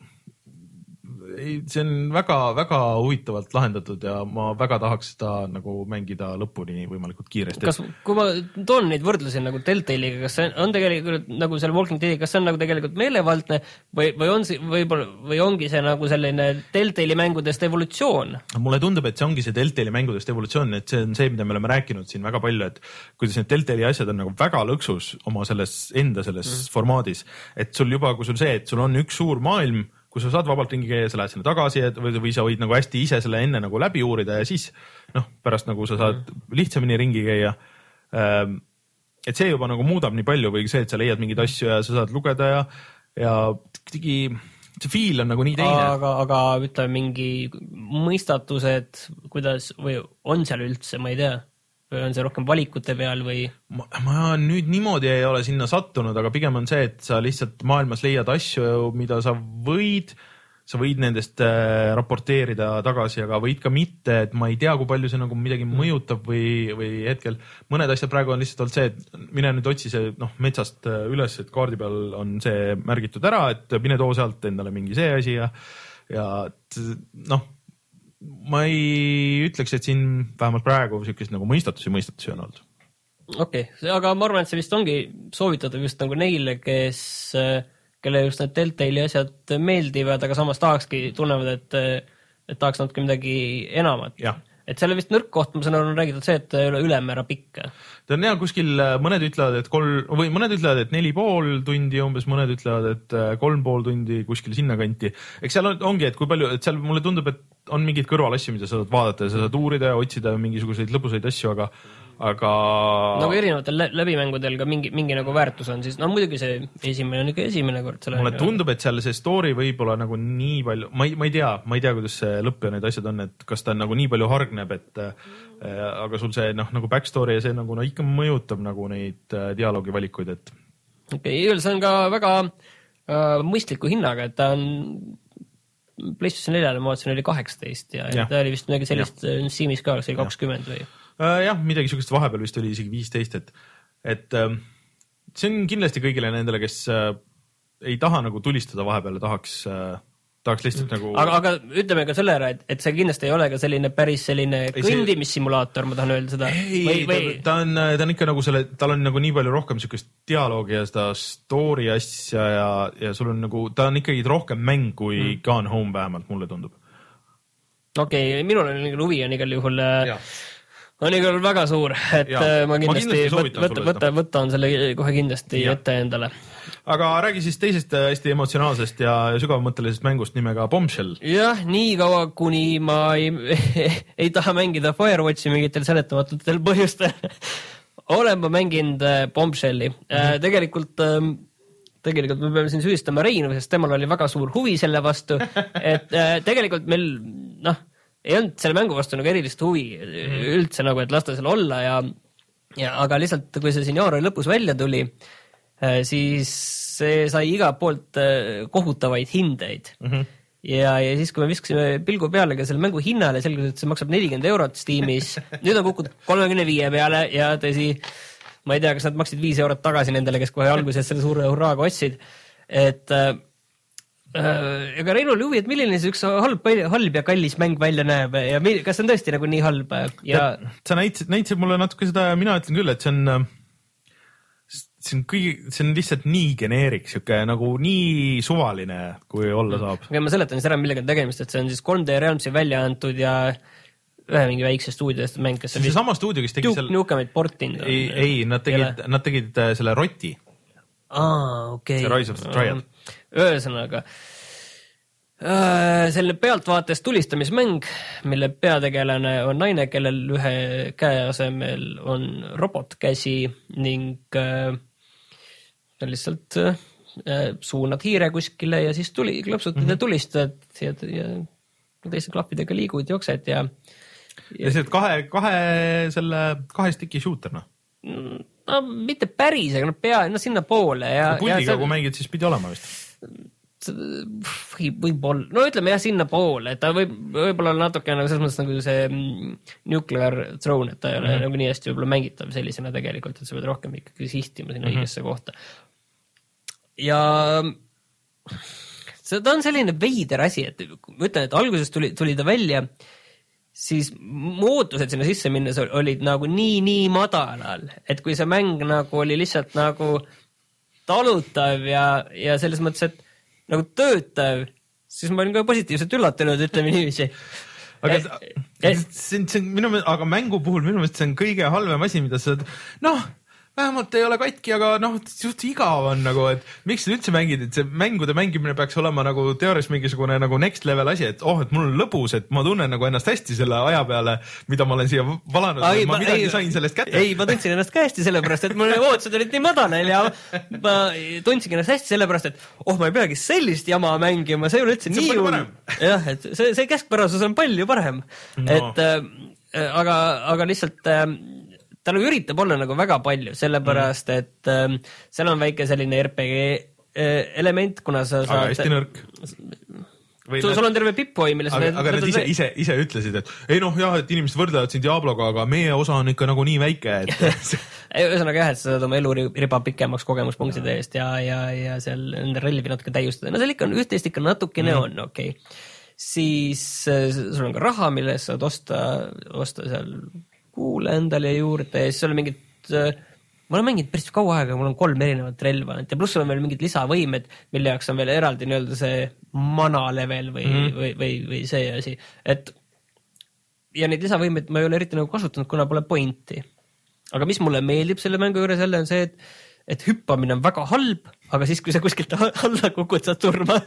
see on väga, väga huvitavalt lahendatud ja ma väga tahaks seda nagu mängida lõpuni võimalikult kiiresti. Kas, kui ma toon neid võrdlusi nagu Telltale'iga, kas see on tegelikult nagu selle Walking Deadi, kas see on nagu tegelikult meelevaldne või, või, on see, võib-olla, või ongi see nagu selline Telltale'i mängudest evolutsioon? Mulle tundub, et see ongi see Telltale'i mängudest evolutsioon, et see on see, mida me oleme rääkinud siin väga palju, et kuidas need Telltale'i asjad on nagu väga lõksus oma selles enda selles mm. formaadis, et sul juba, kui sul see, et sul on üks suur maailm, kui sa saad vabalt ringi käia, sa lähed sinna tagasi või, või sa võid nagu hästi ise selle enne nagu läbi uurida ja siis noh, pärast nagu sa saad lihtsamini ringi käia. Et see juba nagu muudab nii palju või see, et sa leiad mingeid asju ja sa saad lugeda ja, ja tigi, see feel on nagu nii teine. Aga, aga ütleme mingi mõistatused, kuidas või on seal üldse, ma ei tea. Või on see rohkem valikute peal või? Ma, ma nüüd niimoodi ei ole sinna sattunud, aga pigem on see, et sa lihtsalt maailmas leiad asju, mida sa võid, sa võid nendest äh, raporteerida tagasi, aga võid ka mitte, et ma ei tea, kui palju see nagu midagi mõjutab või, või hetkel. Mõned asjad praegu on lihtsalt olnud see, et mine nüüd otsi see noh, metsast üles, et kaardi peal on see märgitud ära, et mine too sealt endale mingi see asi ja, ja noh, ma ei ütleks, et siin vähemalt praegu sellised nagu mõistatusi mõistatusi on olnud. Okei, okay. Aga ma arvan, et see vist ongi soovitatud just nagu neile, kes, kelle just need Telltale'i asjad meeldivad, aga samas tahakski, tunnevad, et, et tahaks natuke midagi enamat. Ja. Et selle vist nõrk koht, ma saan on räägitud see, et ei ole ülemäära pikk. Ta on hea kuskil, mõned ütlevad, et kolm, või mõned ütlevad, et neli pool tundi umbes, mõned ütlevad, et kolm pool tundi kuskil sinna kanti. Eks seal on, ongi, et kui palju, et seal mulle tundub, et on mingid kõrvalasju, mida sa saad vaadata ja sa saad uurida ja otsida mingisuguseid lõbusaid asju, aga, aga... Nagu erinevatel läbimängudel ka mingi, mingi nagu väärtus on, siis no muidugi see esimene on ikka esimene kord. Mulle tundub, et seal see story võib-olla nagu nii palju, ma ei, ma ei tea, ma ei tea, kuidas see lõpp ja need asjad on, et kas ta nagu nii palju hargneb, et äh, aga sul see noh, nagu backstory ja see nagu no, ikka mõjutab nagu neid äh, dialoogi valikuid, et... Okei, okay, see on ka väga äh, mõistliku hinnaga, et ta on PlayStation neljale ma vaatasin oli kaheksateist ja, ja ta oli vist midagi sellist Steamis ka, see oli kakskümmend või? Jah, midagi sugust vahepeal vist oli isegi viisteist, et, et see on kindlasti kõigile nendele, kes ei taha nagu tulistada vahepeal, tahaks, tahaks lihtsalt mm. nagu... Aga, aga ütleme ka selle ära, et, et see kindlasti ei ole ka selline päris selline kõndimissimulaator, ma tahan öelda seda. Ei, või, või... Ta, on, ta on ikka nagu selle, tal on nagu nii palju rohkem sükest dialoogi ja seda story asja ja, ja sul on nagu, ta on ikkagi rohkem mäng kui mm. Gone Home vähemalt, mulle tundub. Okei, okay, minul on igal huvi on igal juhul... Ja. On igal väga suur, et ja, ma kindlasti, ma kindlasti võtta, võtta, võtan selle kohe kindlasti ja. Ette endale. Aga räägi siis teisest hästi emotsionaalsest ja sügavamõttelisest mängust nimega Bombshell. Jah, nii kaua, kuni ma ei, ei taha mängida Firewatchi mingitel seletamatutel põhjustel. Olen ma mänginud Bombshelli. Mm-hmm. Tegelikult, tegelikult me peame siin süüdistama Reinu, sest temal oli väga suur huvi selle vastu. Et tegelikult meil, noh, ei olnud selle mängu vastu nagu erilist huvi üldse nagu, et lasta seal olla ja, ja aga lihtsalt, kui see siin jaanuari lõpus välja tuli, siis see sai iga poolt kohutavaid hindeid. Mm-hmm. Ja, ja siis, kui me viskasime pilgu peale ka selle mängu hinnale, selgus, et see maksab nelikümmend eurot Steamis. Nüüd on kukud kolmekümne viie peale ja tõsi, ma ei tea, kas nad maksid viis eurot tagasi nendele, kes kohe alguses selle suure hurraaga otsid. Et aga Reinu oli huvi, et milline see üks halb, halb ja kallis mäng välja näeb ja kas see on tõesti nagu nii halb? Ja... Sa näitasid, näitasid mulle natuke seda ja mina ütlen küll, et see on, see on, kõigi, see on lihtsalt nii geneerik, siuke nagu nii suvaline, kui olla saab. Okay, ma seletan siis ära, millega on tegemist, et see on siis kolm D Realmsi välja antud ja ühe mingi väikse stuudiodest mäng, kes see on see sama stuudio, kes tegi Duke seal... Nukemeid portinud. Ei, ei nad, tegid, nad tegid selle Roti. Aa, okei. Okay. See Rise of the Triad. Ühesõnaga, selle pealtvaates tulistamismäng, mille peategelane on naine, kellel ühe käe asemel on robotkäsi ning äh, lihtsalt äh, suunad hiire kuskile ja siis tuli, klõpsutad mm -hmm. ja tulistad ja, ja teiste klappidega liigud, joksed ja ja see kahe, kahe selle kahe stiki shooter, noh. No mitte päris, aga no pea, no sinna poole. Ja, no puldiga, ja kui mängid, siis pidi olema vist. Võib-olla, no ütleme jah, sinna poole, et ta võib, võib-olla natuke nagu selles mõttes nagu see Nuclear Throne, et ta ei ole mm-hmm. nagu nii hästi võib-olla mängitav sellisena tegelikult, et sa pead rohkem ikkagi sihtima sinna mm-hmm. õigesse kohta. Ja see ta on selline veider asi, et ma ütlen, et alguses tuli, tuli ta välja, siis muutused sinna sisse minnes olid nagu nii, nii madalal, et kui see mäng nagu oli lihtsalt nagu talutav ja, ja selles mõttes, et nagu töötav, siis ma olin ka positiivselt üllatunud, ütleme niiviisi. Aga et, see, see, minu, aga mängu puhul minu meelest see on kõige halvem asi, mida sa, noh, vähemalt ei ole katki, aga noh, just igav on nagu, et miks sa üldse mängid, et see mängude mängimine peaks olema nagu teoorias mingisugune nagu next level asi, et oh, et mul on lõbus, et ma tunnen nagu ennast hästi selle aja peale, mida ma olen siia valanud, ai, ma, ma midagi ei, sain sellest kätte. Ei, ma tundsin ennast ka hästi sellepärast, et mul ootused olid nii madalal ja ma tundsin ennast hästi sellepärast, et oh, ma ei peagi sellist jama mängima, see ei ole üldse see nii hull. Jah, et see, see keskpärasus on palju parem. No. Et äh, aga, aga lihtsalt äh, ta nagu üritab olla nagu väga palju, sellepärast, mm. et ähm, seal on väike selline R P G äh, element, kuna sa saad... Aga hästi nõrk. Sul, sul on terve pippoi, milles... Aga, aga nad ise, ise, ise ütlesid, et ei noh, jah, et inimesed võrdlevad siin Diabloga, aga meie osa on ikka nagu nii väike, et... Ühesõnaga jah, et sa saad oma eluriba pikemaks kogemuspunktide eest ja, ja, ja seal nende relvi natuke täiustada. No seal ikka on üht-teist ikka natukene mm. on, okei. Okay. Siis sul on ka raha, milles saad osta, osta seal... kuule endale juurde ja siis oli mingid, ma olen mänginud päris kaua aega, mul on kolm erinevat relva ja pluss on veel mingid lisavõimed, mille jaoks on veel eraldi nii-öelda see mana level või, mm. või, või, või see asi, et ja neid lisavõimeid ma ei ole eriti nagu kasutanud, kuna pole pointi. Aga mis mulle meeldib selle mängu juures jälle on see, et, et hüppamine on väga halb, aga siis kui sa kuskilt alla kukud, saad turma.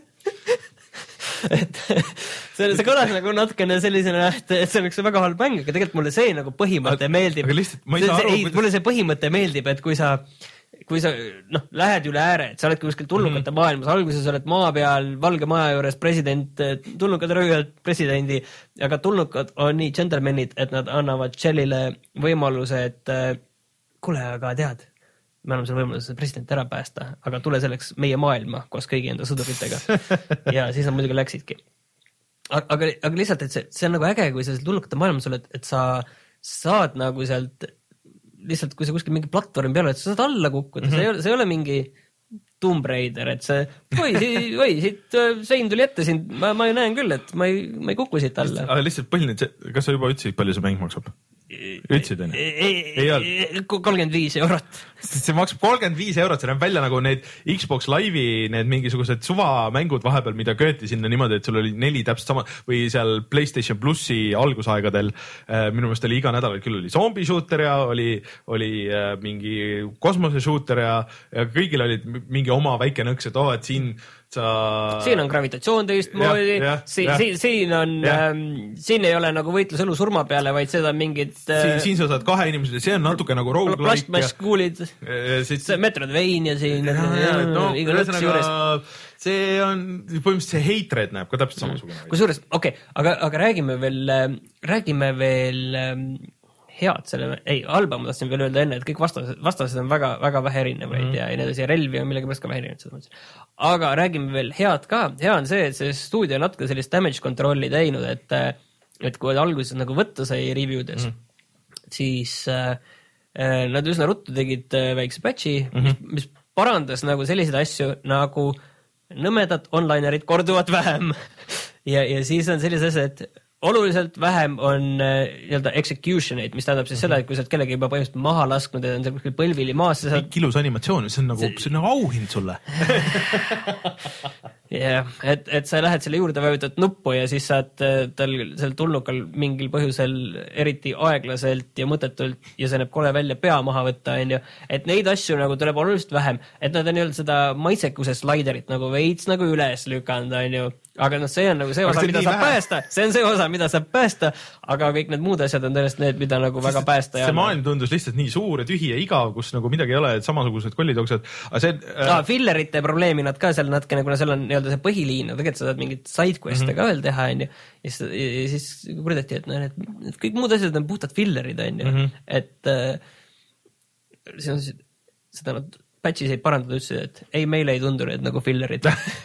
et see, see kõlas nagu natukene sellisena, et, et see on üks väga halb mäng, aga tegelikult mulle see nagu põhimõte aga, meeldib. Aga lihtsalt, ma ei saa aru, ei, kuidas... mulle see põhimõte meeldib, et kui sa, kui sa noh, lähed üle ääre, et sa oled kuskil tulnukate mm-hmm. maailmas, alguses oled maa peal, Valge Maja juures president, tulnukad rööjalt presidendi, aga tulnukad on nii džentelmenid, et nad annavad Shellile võimaluse, et kuule, aga tead, me anname selle võimaluse president ära päästa, aga tule selleks meie maailma koos kõigi enda sõduritega. Ja siis nad muidugi läksidki. Aga, aga, aga lihtsalt, et see, see on nagu äge, kui sa tulnukate maailmas oled, et sa saad nagu sealt, lihtsalt kui sa kuskil mingi platvormi peale, et sa saad alla kukkuda, mm-hmm. see, ei ole, see ei ole mingi Tomb Raider, et see, oi, oi siit sein tuli ette siin, ma, ma näen küll, et ma ei, ma ei kuku siit alla. Aga lihtsalt põhiline, kas sa juba ütlesid, palju see mäng maksab? Ütsid, on? Ei olnud. kolmkümmend viis eurot. See maksab kolmkümmend viis eurot, see näeb välja nagu need Xbox Live'i need mingisugused suvamängud vahepeal, mida kööti sinna niimoodi, et sul oli neli täpselt sama või seal PlayStation Plussi algusaegadel minu meelest oli iga nädal küll oli zombi shooter ja oli, oli mingi kosmose shooter ja, ja kõigil olid mingi oma väike nõks, et oh, et siin sa... siin on gravitatsioon teistmoodi, siin, siin, siin on, ähm, siin ei ole nagu võitlus elu surma peale, vaid seda mingid äh, siin, siin sa saad kahe inimesed, see on natuke nagu roguelike. Plastmash kuulid, see Metroidvania siin. Ja, ja, no, ühesõnaga, see on, põhimõtteliselt see Hatred näeb ka täpselt samasugune. Kui suures, okei, okay, aga, aga räägime veel, räägime veel head selle, ei, halba ma tahtsin veel öelda enne, et kõik vastased, vastased on väga, väga vähe erinevaid mm. ja need ja relvi on millega pärast ka vähe erinevaid. Aga räägime veel head ka. Hea on see, et see stuudio on natuke sellist damage control'i teinud, et, et kui alguses nagu võtta sai review'des, mm. siis äh, nad üsna ruttu tegid väikse patchi, mm-hmm. mis, mis parandas nagu selliseid asju nagu nõmedad onlinerid korduvad vähem ja, ja siis on sellised asjad, et oluliselt vähem on nii-öelda execution'id, mis tähendab siis seda, et kui sa oled kellegi juba põhimõtteliselt maha lasknud ja on seal kuskil põlvili maas, sa saad... Ilus animatsioon, see on nagu, see on nagu auhind sulle. jah, et, et sa lähed selle juurde, vajutad nuppu ja siis saad tal seal tulnukal mingil põhjusel eriti aeglaselt ja mõttetult ja see näeb kole välja pea maha võtta, on ju. Et neid asju nagu tuleb oluliselt vähem, et nad on nii-öelda seda maitsekuse sliderit nagu veits nagu üles lükanud, on ju. aga noh, see on nagu see osa, mida saab vähe. päästa, see on see osa, mida saab päästa, aga kõik need muud asjad on tõesti need, mida nagu väga päästa. See maailm tundus lihtsalt nii suur ja tühi ja igav, kus nagu midagi ei ole, et samasugused kollitoksed. See, äh... no, fillerite probleemi nad ka seal natkene, kuna seal on nii-öelda see põhiliin, tegelikult sa saad mingit sidequest'e mm -hmm. ka veel teha, on ju. Ja siis, ja siis kuridati, et no, need, need kõik muud asjad on puhtad fillerid, on ju. Mm -hmm. Et äh, see on siis, seda nad patch'is ei parandada üldse, et ei, meile ei tundu need nagu fillerid.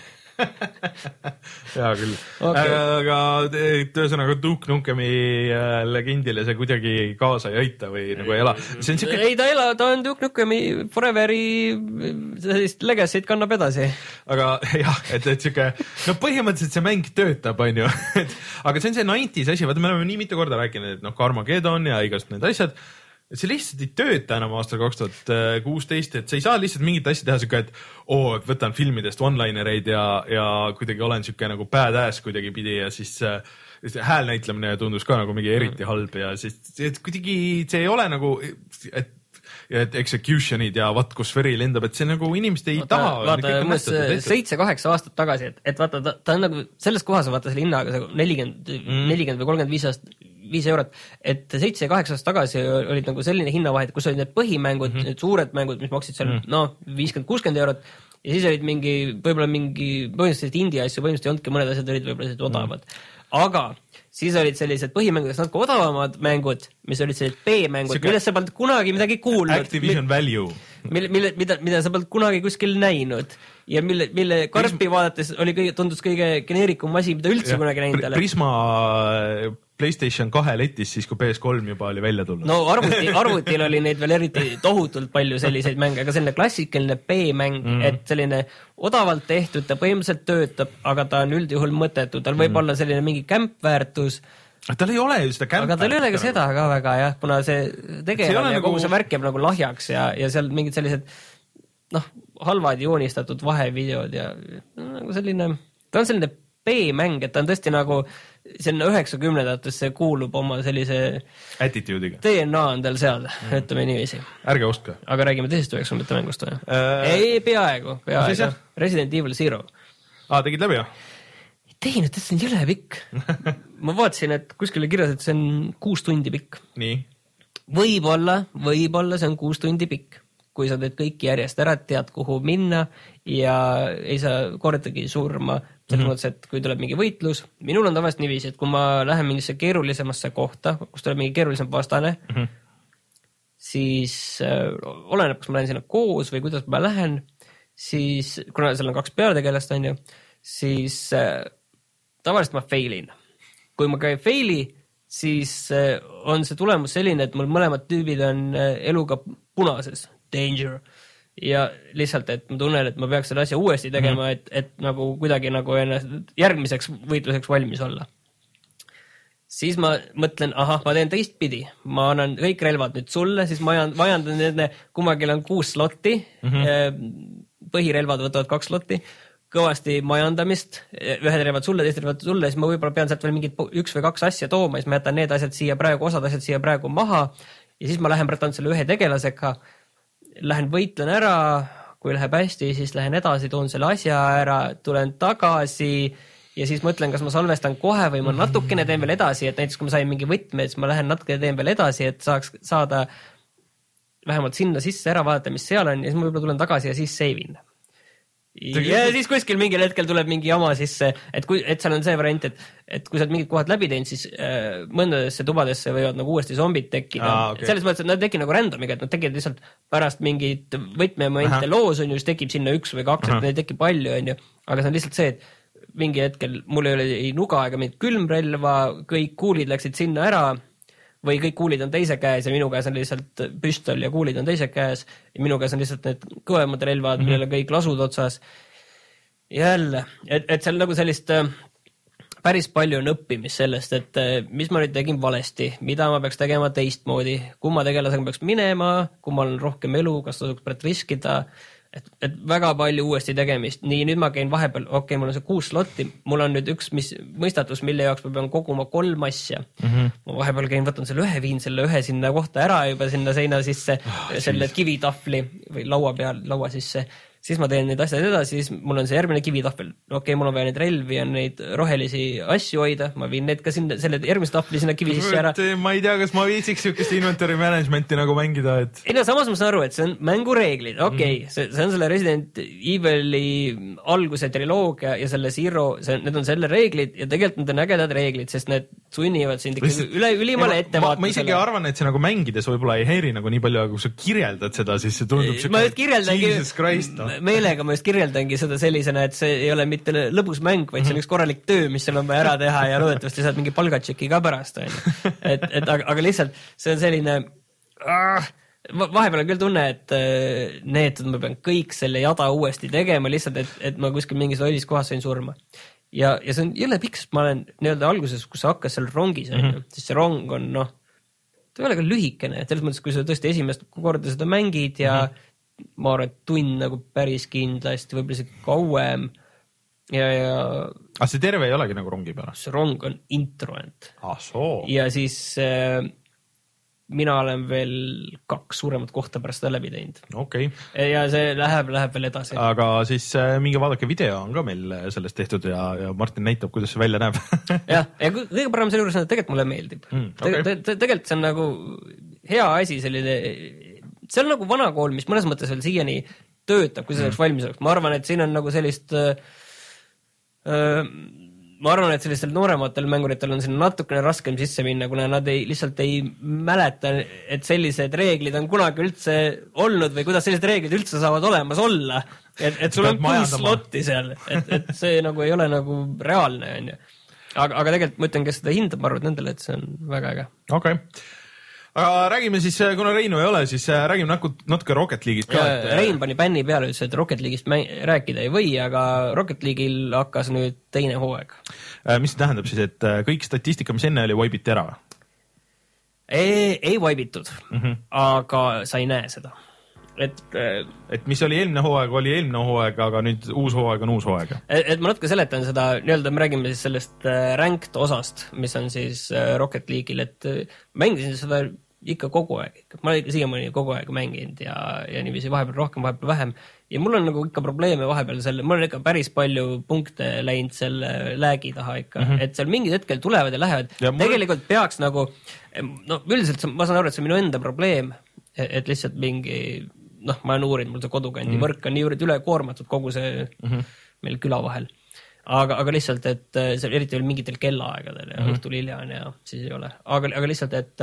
Hea küll okay. Aga tõesõnaga Duke Nukemi legendile see kuidagi kaasa ei aita või nagu ei ela see siuke... ei ta ela, ta on Duke Nukemi Foreveri sellist legacy't kannab edasi aga jah, et, et siuke no põhimõtteliselt see mäng töötab, on ju aga see on see nineties asi, vaata me oleme nii mitu korda rääkinud, et noh, Carmageddon ja igast need asjad et see lihtsalt ei tööta enam aastal kaks tuhat kuusteist, et sa ei saa lihtsalt mingit asja teha siuke, et oo, et võtan filmidest one-linereid ja, ja kuidagi olen siuke nagu badass kuidagi pidi ja siis äh, hääl näitlemine tundus ka nagu mingi eriti halb ja siis et kuidagi see ei ole nagu, et et execution'id ja vaat kus veri lendab, et see nagu inimesed ei vaata, taha. Vaata, seitse-kaheksa aastat tagasi, et, et vaata, ta, ta on nagu selles kohas vaata selle hinnaga nelikümmend, nelikümmend või kolmkümmend viis aastat viis eurot, et seitse ja kaheksa aastat tagasi olid nagu selline hinnavahet, kus olid need põhimängud, mm -hmm. need suured mängud, mis maksid seal, mm -hmm. no, viiskümmend kuuskümmend eurot ja siis olid mingi, võib-olla mingi, põhimõtteliselt India asju, põhimõtteliselt ei olnudki, mõned asjad olid võib-olla sellised odavad. Mm -hmm. Aga siis olid sellised põhimängudest natuke odavamad mängud, mis olid sellised B-mängud, millest sa polnud kunagi midagi kuulnud. Activision Value. Mille, mille, mida, mida sa polnud kunagi kuskil näinud ja mille, mille karpi Prisma... vaadates oli kõige, tundus kõige geneerikum asi, mida üldse ja, kunagi näinud ole. Prisma PlayStation kahe letis siis, kui P S kolm juba oli välja tulnud. No arvuti, arvutil oli neid veel eriti tohutult palju selliseid mänge, aga selline klassikaline B-mäng, mm -hmm. et selline odavalt tehtud, ta põhimõtteliselt töötab, aga ta on üldjuhul mõttetu, tal võib mm -hmm. olla selline mingi kämpväärtus. Tal ei ole ju seda kämpväärtust. Aga tal ei ole ka seda ka väga jah, kuna see tegelane ja nagu... kogu see värk jääb nagu lahjaks ja, ja seal mingid sellised noh, halvad joonistatud vahevideod ja nagu selline, ta on selline B-mäng, et ta on tõesti nagu selline üheksakümnendatesse kuulub oma sellise attitude'iga. D N A on tal seal, mm. ütleme niiviisi. Ärge ostke. Aga räägime teisest üheksakümnendate mängust või? Äh... Ei, peaaegu, peaaegu. Resident Evil Zero. Aa, tegid läbi jah? Ei teinud, et see on jõle pikk. Ma vaatasin, et kuskil kirjas, et see on kuus tundi pikk. Nii? Võib-olla, võib-olla see on kuus tundi pikk. Kui sa teed kõik järjest ära, tead kuhu minna ja ei saa kordagi surma. Selles mm -hmm. mõttes, et kui tuleb mingi võitlus, minul on tavaliselt niiviisi, et kui ma lähen mingisse keerulisemasse kohta, kus tuleb mingi keerulisem vastane, mm -hmm. siis äh, oleneb, kas ma lähen sinna koos või kuidas ma lähen, siis, kuna seal on kaks peategelast, on ju, siis äh, tavaliselt ma failin. Kui ma ka ei faili, siis äh, on see tulemus selline, et mul mõlemad tüübid on äh, eluga punases, danger. Ja lihtsalt, et ma tunnen, et ma peaks selle asja uuesti tegema, mm -hmm. et, et nagu kuidagi nagu ennast järgmiseks võitluseks valmis olla. Siis ma mõtlen, ahah, ma teen teistpidi. Ma annan kõik relvad nüüd sulle, siis ma ajandan nende, kummagil on kuus slotti, mm -hmm. põhirelvad võtavad kaks slotti, kõvasti majandamist, ühed relvad sulle, teised relvad sulle, siis ma võib-olla pean sealt veel mingid üks või kaks asja tooma, siis ma jätan need asjad siia praegu, osad asjad siia praegu maha ja siis ma lähen võtan selle ühe tegelasega, lähen võitlen ära, kui läheb hästi, siis lähen edasi, toon selle asja ära, tulen tagasi ja siis mõtlen, kas ma salvestan kohe või ma natukene teen veel edasi, et näiteks kui ma sain mingi võtme, siis ma lähen natukene teen veel edasi, et saaks saada vähemalt sinna sisse ära vaadata, mis seal on ja siis ma võib-olla tulen tagasi ja siis seivin. Ja siis kuskil mingil hetkel tuleb mingi jama sisse, et, kui, et seal on see variant, et, et kui sa oled mingid kohad läbi teinud, siis äh, mõndadesse tubadesse võivad nagu uuesti zombid tekkida. Ah, okay. Selles mõttes, et nad tekib nagu randomiga, et nad tekivad lihtsalt pärast mingit võtmemomente loos on ju, siis tekib sinna üks või kaks, et neid tekib palju, on ju. Aga see on lihtsalt see, et mingi hetkel mul ei ole ei nuga ega mingit külmrelva, kõik kuulid läksid sinna ära või kõik kuulid on teise käes ja minu käes on lihtsalt püstol ja kuulid on teise käes ja minu käes on lihtsalt need kõvemad relvad, mm -hmm. millele kõik lasud otsas. Jälle, et, et seal nagu sellist äh, päris palju on õppimist sellest, et äh, mis ma nüüd tegin valesti, mida ma peaks tegema teistmoodi, kumma tegelasega peaks minema, kummal on rohkem elu, kas tasuks pärast riskida, et, et väga palju uuesti tegemist. Nii, nüüd ma käin vahepeal, okei, okay, mul on see kuus slotti, mul on nüüd üks mis, mõistatus, mille jaoks ma pean koguma kolm asja. Mm -hmm. Ma vahepeal käin, võtan selle ühe, viin selle ühe sinna kohta ära juba sinna seina sisse, oh, selle kivitahvli või laua peal, laua sisse. siis ma teen neid asjad edasi, siis mul on see järgmine kivitahvel. Okei, okay, mul on vaja neid relvi ja neid rohelisi asju hoida, ma viin need ka sinna, selle järgmise tahvli sinna kivi sisse ära. Ma ei tea, kas ma viitsiks sihukest inventory management'i nagu mängida, et... Ei no samas ma saan aru, et see on mängureeglid, okei, okay, mm. see, see on selle Resident Evil'i alguse triloogia ja selle Zero, see, need on selle reeglid ja tegelikult need on ägedad reeglid, sest need sunnivad sind ikka üle ülimale ettevaatusele. Ma, ma isegi arvan, et see nagu mängides võib-olla ei häiri nagu nii palju, aga kui sa kirjeldad seda, siis see tundub ma just kirjeldangi, meelega ma just kirjeldangi seda sellisena, et see ei ole mitte lõbus mäng, vaid see on üks korralik töö, mis seal on vaja ära teha ja loodetavasti saad mingi palgatšeki ka pärast. Et, et aga, aga lihtsalt see on selline ah, vahepeal on küll tunne, et need, ma pean kõik selle jada uuesti tegema lihtsalt, et, et ma kuskil mingis lollis kohas sain surma. Ja, ja see on jälle piks, ma olen nii-öelda alguses, kus sa hakkas seal rongis, mm -hmm. siis see rong on noh, ta ei ole ka lühikene, et selles mõttes, kui sa tõesti esimest korda seda mängid ja mm -hmm. ma arvan, et tund nagu päris kindlasti, võib-olla see kauem ja, ja... Ah, see terve ei olegi nagu rongi peale? See rong on introent. Ah, soo. Ja siis äh, mina olen veel kaks suuremat kohta pärast seda läbi teinud. Okay. Ja see läheb, läheb veel edasi. Aga siis äh, mingi vaadake video on ka meil sellest tehtud ja, ja Martin näitab, kuidas see välja näeb. jah, ja kõige parem selle juures on, et tegelikult mulle meeldib. Mm, okay. te, te, tegelikult see on nagu hea asi, selline... See on nagu vanakool, mis mõnes mõttes veel siiani töötab, kui see oleks valmis oleks. Ma arvan, et siin on nagu sellist äh, ma arvan, et sellistel noorematel mänguritel on siin natukene raskem sisse minna, kuna nad ei, lihtsalt ei mäleta, et sellised reeglid on kunagi üldse olnud või kuidas sellised reeglid üldse saavad olemas olla. Et, et sul on kuus slotti seal, et, et see nagu ei ole nagu reaalne. On ju. Aga, aga tegelikult ma ütlen, kes seda hindab, ma arvan, et nendele, et see on väga äge. Okei. Okay. Aga räägime siis, kuna Reinu ei ole, siis räägime natuke, natuke Rocket League'ist ka. Et... Rein pani bänni peale, ütles, et Rocket League'ist rääkida ei või, aga Rocket League'il hakkas nüüd teine hooaeg. Mis see tähendab siis, et kõik statistika, mis enne oli, vaibiti ära? Ei, ei vaibitud, mm -hmm. aga sa ei näe seda. Et, et mis oli eelmine hooaeg, oli eelmine hooaeg, aga nüüd uus hooaeg on uus hooaeg. Et, et ma natuke seletan seda, nii-öelda me räägime siis sellest ranked osast, mis on siis Rocket League'il, et mängisin seda ikka kogu aeg. Ma olen siiamaani kogu aeg mänginud ja, ja niiviisi vahepeal rohkem, vahepeal vähem. Ja mul on nagu ikka probleeme vahepeal selle, mul on ikka päris palju punkte läinud selle läägi taha ikka, mm -hmm. et seal mingid hetkel tulevad ja lähevad. Ja mul... Tegelikult peaks nagu, no üldiselt ma saan aru, et see on minu enda probleem, et lihtsalt mingi, noh, ma olen uurinud, mul see kodukandi mm -hmm. võrk on nii üle koormatud kogu see mm -hmm. meil küla vahel. Aga, aga lihtsalt, et see eriti veel mingitel kellaaegadel ja mm -hmm. õhtul hilja on ja siis ei ole. Aga, aga lihtsalt, et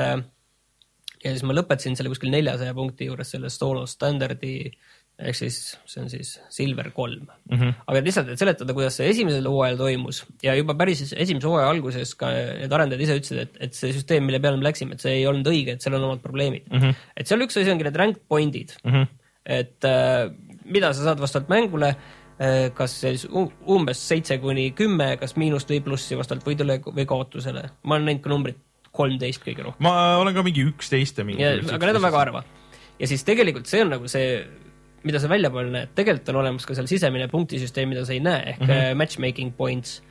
ja siis ma lõpetasin selle kuskil neljasaja punkti juures selle solo standardi, ehk siis see on siis Silver kolm. Mm -hmm. Aga lihtsalt, et seletada, kuidas see esimesel hooajal toimus ja juba päris esimese hooaja alguses ka need arendajad ise ütlesid, et, et see süsteem, mille peale me läksime, et see ei olnud õige, et seal on omad probleemid. Mm -hmm. Et seal üks asi ongi need rank pointid, mm -hmm. et äh, mida sa saad vastavalt mängule, äh, kas siis umbes seitse kuni kümme, kas miinust või plussi vastavalt võidule või kaotusele. Ma olen näinud ka numbrit kolmteist kõige rohkem. Ma olen ka mingi üksteist ja mingi. Aga need on väga harva. Ja siis tegelikult see on nagu see, mida sa väljapool näed, tegelikult on olemas ka seal sisemine punktisüsteem, mida sa ei näe, ehk mm -hmm. matchmaking points,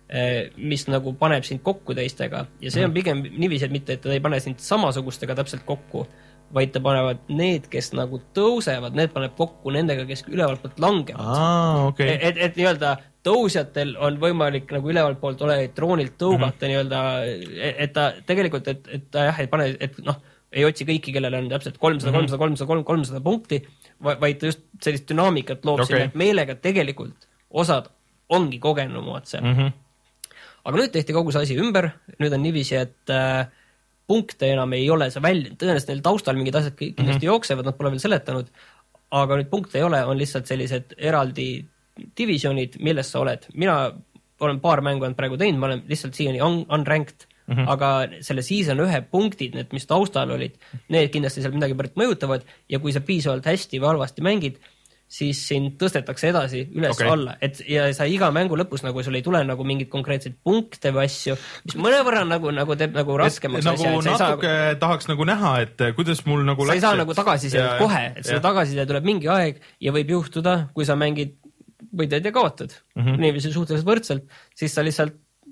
mis nagu paneb sind kokku teistega. Ja see on pigem niiviisi, et mitte, et ta ei pane sind samasugustega täpselt kokku, vaid ta panevad need, kes nagu tõusevad, need paneb kokku nendega, kes ülevalt poolt langevad. Ah, okay. Et, et nii-öelda tõusjatel on võimalik nagu ülevalt poolt ole troonilt tõugata mm -hmm. nii-öelda, et ta tegelikult, et, et ta jah, ei pane, et noh, ei otsi kõiki, kellel on täpselt kolmsada, kolmsada, kolmsada, kolmsada punkti, vaid ta just sellist dünaamikat loob okay. sinna, et meelega tegelikult osad ongi kogenumad seal. Mm -hmm. Aga nüüd tehti kogu see asi ümber, nüüd on niiviisi, et äh, punkte enam ei ole, sa välja, tõenäoliselt neil taustal mingid asjad kindlasti mm -hmm. jooksevad, nad pole veel seletanud, aga nüüd punkte ei ole, on lihtsalt sellised eraldi divisionid, milles sa oled. Mina olen paar mängu olnud praegu teinud, ma olen lihtsalt siiani un unranked, mm -hmm. aga selle season ühe punktid, need, mis taustal olid, need kindlasti seal midagi pärit mõjutavad ja kui sa piisavalt hästi või halvasti mängid, siis sind tõstetakse edasi üles okay. alla, et ja sa iga mängu lõpus nagu sul ei tule nagu mingid konkreetseid punkte või asju, mis mõnevõrra nagu, nagu teeb nagu raskemaks nagu asja. Nagu natuke saa, tahaks nagu näha, et kuidas mul nagu sa läks. Sa ei saa et... nagu tagasisidet kohe, et seda tagasiside tuleb mingi aeg ja võib juhtuda, kui sa mängid võidad ja kaotad mm -hmm. niiviisi suhteliselt võrdselt, siis sa lihtsalt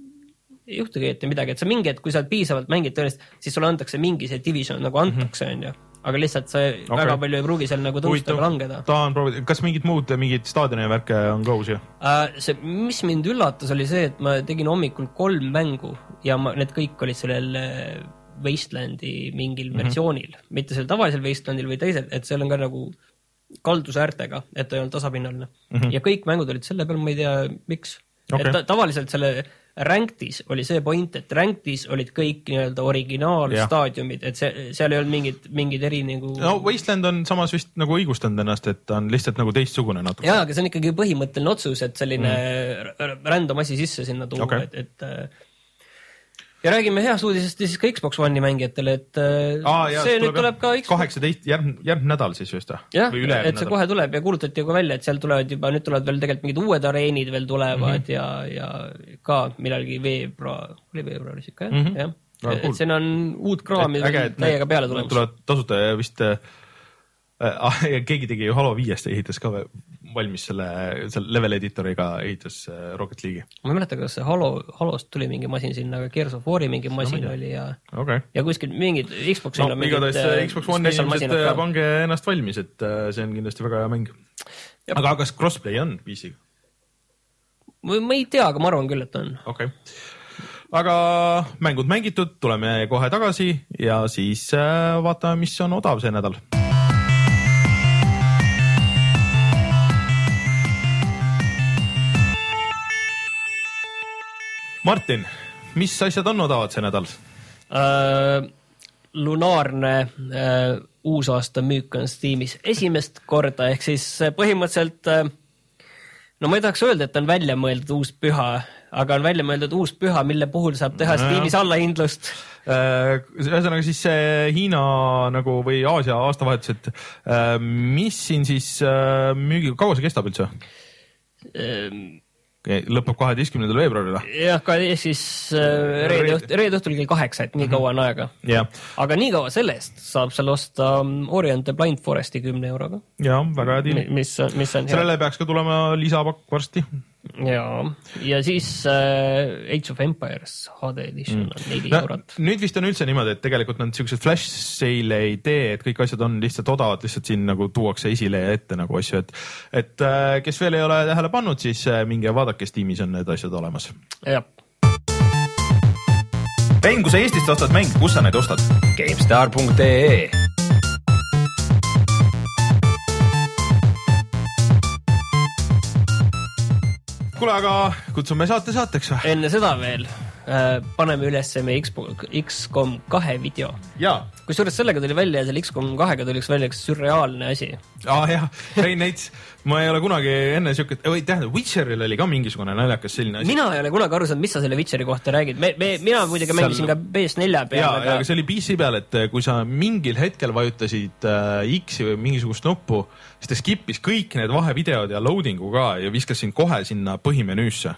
ei juhtugi ette midagi, et sa mingi, et kui sa piisavalt mängid tõenäoliselt, siis sulle antakse mingi see division nagu antakse, on ju. aga lihtsalt see okay. väga palju ei pruugi seal nagu tõusta või langeda. Tahan proovida. Kas mingid muud, mingid staadioni värke on ka uusi? Uh, see, mis mind üllatas, oli see, et ma tegin hommikul kolm mängu ja ma, need kõik olid sellel Wastelandi mingil mm-hmm. versioonil, mitte sellel tavalisel Wastelandil või teisel, et seal on ka nagu kaldusäärtega, et ta ei olnud tasapinnaline. Mm-hmm. Ja kõik mängud olid selle peal, ma ei tea, miks. Okay. Et ta, tavaliselt selle Ranktis oli see point, et Ranktis olid kõik nii-öelda originaalstaadiumid, et see, seal ei olnud mingid, mingid eri nagu... No Wasteland on samas vist nagu õigustanud ennast, et ta on lihtsalt nagu teistsugune natuke. Jaa, aga see on ikkagi põhimõtteline otsus, et selline mm. random asi sisse sinna tuua, okay. et, et ja räägime heast uudisest siis ka Xbox One'i mängijatele, et Aa, jah, see nüüd tuleb, tuleb ka Xbox... kaheksateist järg, järg nädal siis just. Jah, et see nädal. Kohe tuleb ja kuulutati ju ka välja, et seal tulevad juba, nüüd tulevad veel tegelikult mingid uued areenid veel tulevad mm-hmm. ja, ja ka millalgi veebruar, oli veebruaris ikka, jah? Mm-hmm. jah. No, et cool. siin on uut kraami täiega peale tulemas. Tulevad tasuta ja vist äh, ja keegi tegi ju Halo viiest ehitas ka valmis selle, selle level editoriga ehitas Rocket League'i. Ma ei mäleta, kas Halo, Halost tuli mingi masin sinna, aga Gears of War'i mingi masin no, oli ja, okay. ja kuskil mingid Xbox'il no, on mingid Xbox One inimesed pange ennast valmis, et see on kindlasti väga hea mäng. Jab. Aga kas crossplay on P C-ga? Ma, ma ei tea, aga ma arvan küll, et on. Okay. Aga mängud mängitud, tuleme kohe tagasi ja siis vaatame, mis on odav see nädal. Martin, mis asjad on odavad see nädal? Uh, lunaarne uh, uusaasta müük on Steamis esimest korda, ehk siis põhimõtteliselt, uh, no ma ei tahaks öelda, et on välja mõeldud uus püha, aga on välja mõeldud uus püha, mille puhul saab teha Steamis allahindlust. Uh, ühesõnaga siis see Hiina nagu või Aasia aastavahetus, et uh, mis siin siis uh, müügi, kaua see kestab üldse? Uh, lõpeb kaheteistkümnendal veebruaril. Jah, ka siis äh, reede, õht, reede õhtul kell kaheksa, et nii kaua on aega. Yeah. Aga nii kaua sellest saab seal osta Orient the Blind Foresti kümne euroga. Ja, väga hea diil. Mis, mis on sellele hea. Peaks ka tulema lisapakk varsti. Ja, ja siis äh, Age of Empires H D Edition mm. on neli no, eurot. Nüüd vist on üldse niimoodi, et tegelikult nad sellised flash sale ei tee, et kõik asjad on lihtsalt odavad, lihtsalt siin nagu tuuakse esile ja ette nagu asju, et, et äh, kes veel ei ole tähele pannud, siis äh, minge vaadake, Steamis on need asjad olemas. Jah. Rein, kui sa Eestist ostad mäng, kus sa neid ostad? GameStar punkt ee Kuule, aga kutsume saate saateks või? Enne seda veel äh, paneme üles meie X COM kahe video. Jaa. Kui suures sellega tuli välja ja selle X COM kahega tuli üks välja üks surreaalne asi. Ah, jah, Rein Neits, ma ei ole kunagi enne siuke, või tähendab, Witcheril oli ka mingisugune naljakas selline asi. Mina ei ole kunagi aru saanud, mis sa selle Witcheri kohta räägid. Me, me, mina muidugi Seal... mängisin ka P S neli peal. Jaa, aga see oli P C peal, et kui sa mingil hetkel vajutasid äh, X-i või mingisugust nuppu, siis ta skipis kõik need vahevideod ja loadingu ka ja viskas sind kohe sinna põhimenüüsse.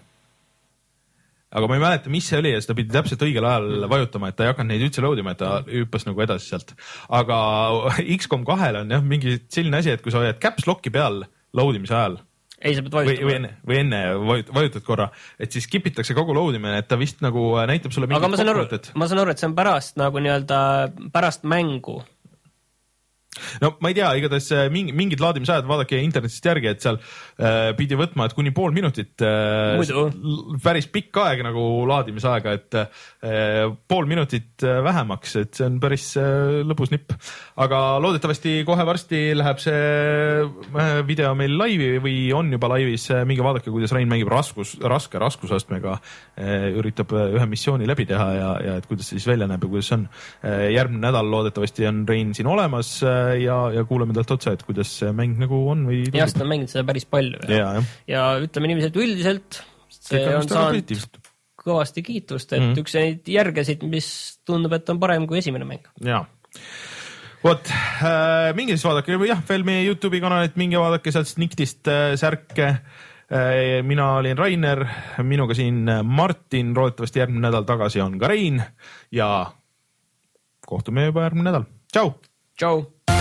Aga ma ei mäleta, mis see oli ja seda pidi täpselt õigel ajal vajutama, et ta ei hakanud neid üldse loadima, et ta hüppas nagu edasi sealt. Aga X COM kahel on jah mingi selline asi, et kui sa hoiad caps locki peal loadimise ajal ei, sa pead vajutama. Või, või enne, või enne vajutad korra, et siis kipitakse kogu loadimine, et ta vist nagu näitab sulle mingit aga ma saan, aru, et... ma saan aru, et see on pärast nagu nii-öelda pärast mängu. No ma ei tea, igatahes mingi, mingid laadimisajad, vaadake internetist järgi, et seal äh, pidi võtma, et kuni pool minutit äh, päris pikk aeg nagu laadimisaega, et äh, pool minutit äh, vähemaks, et see on päris äh, lõbus nipp. Aga loodetavasti kohe varsti läheb see äh, video meil laivi või on juba laivis, minge vaadake, kuidas Rein mängib raskus, raske raskusastmega, äh, üritab ühe missiooni läbi teha ja, ja et kuidas see siis välja näeb ja kuidas see on. Äh, järgmine nädal loodetavasti on Rein siin olemas äh, ja, ja kuuleme talt otsa, et kuidas see mäng nagu on või tundub. Jah, seda on mänginud seda päris palju. Ja, ja. ja ütleme niiviselt üldiselt, see on saanud kõvasti kiitust, et mm. üks neid järgesid, mis tundub, et on parem kui esimene mäng. Jaa. Vot, äh, minge siis vaadake, jah, veel meie YouTube'i kanalit, minge vaadake sealt Sniktist äh, särke. Äh, mina olin Rainer, minuga siin Martin, loodetavasti järgmine nädal tagasi on ka Rein ja kohtume juba järgmine nädal. Tšau! Tšau!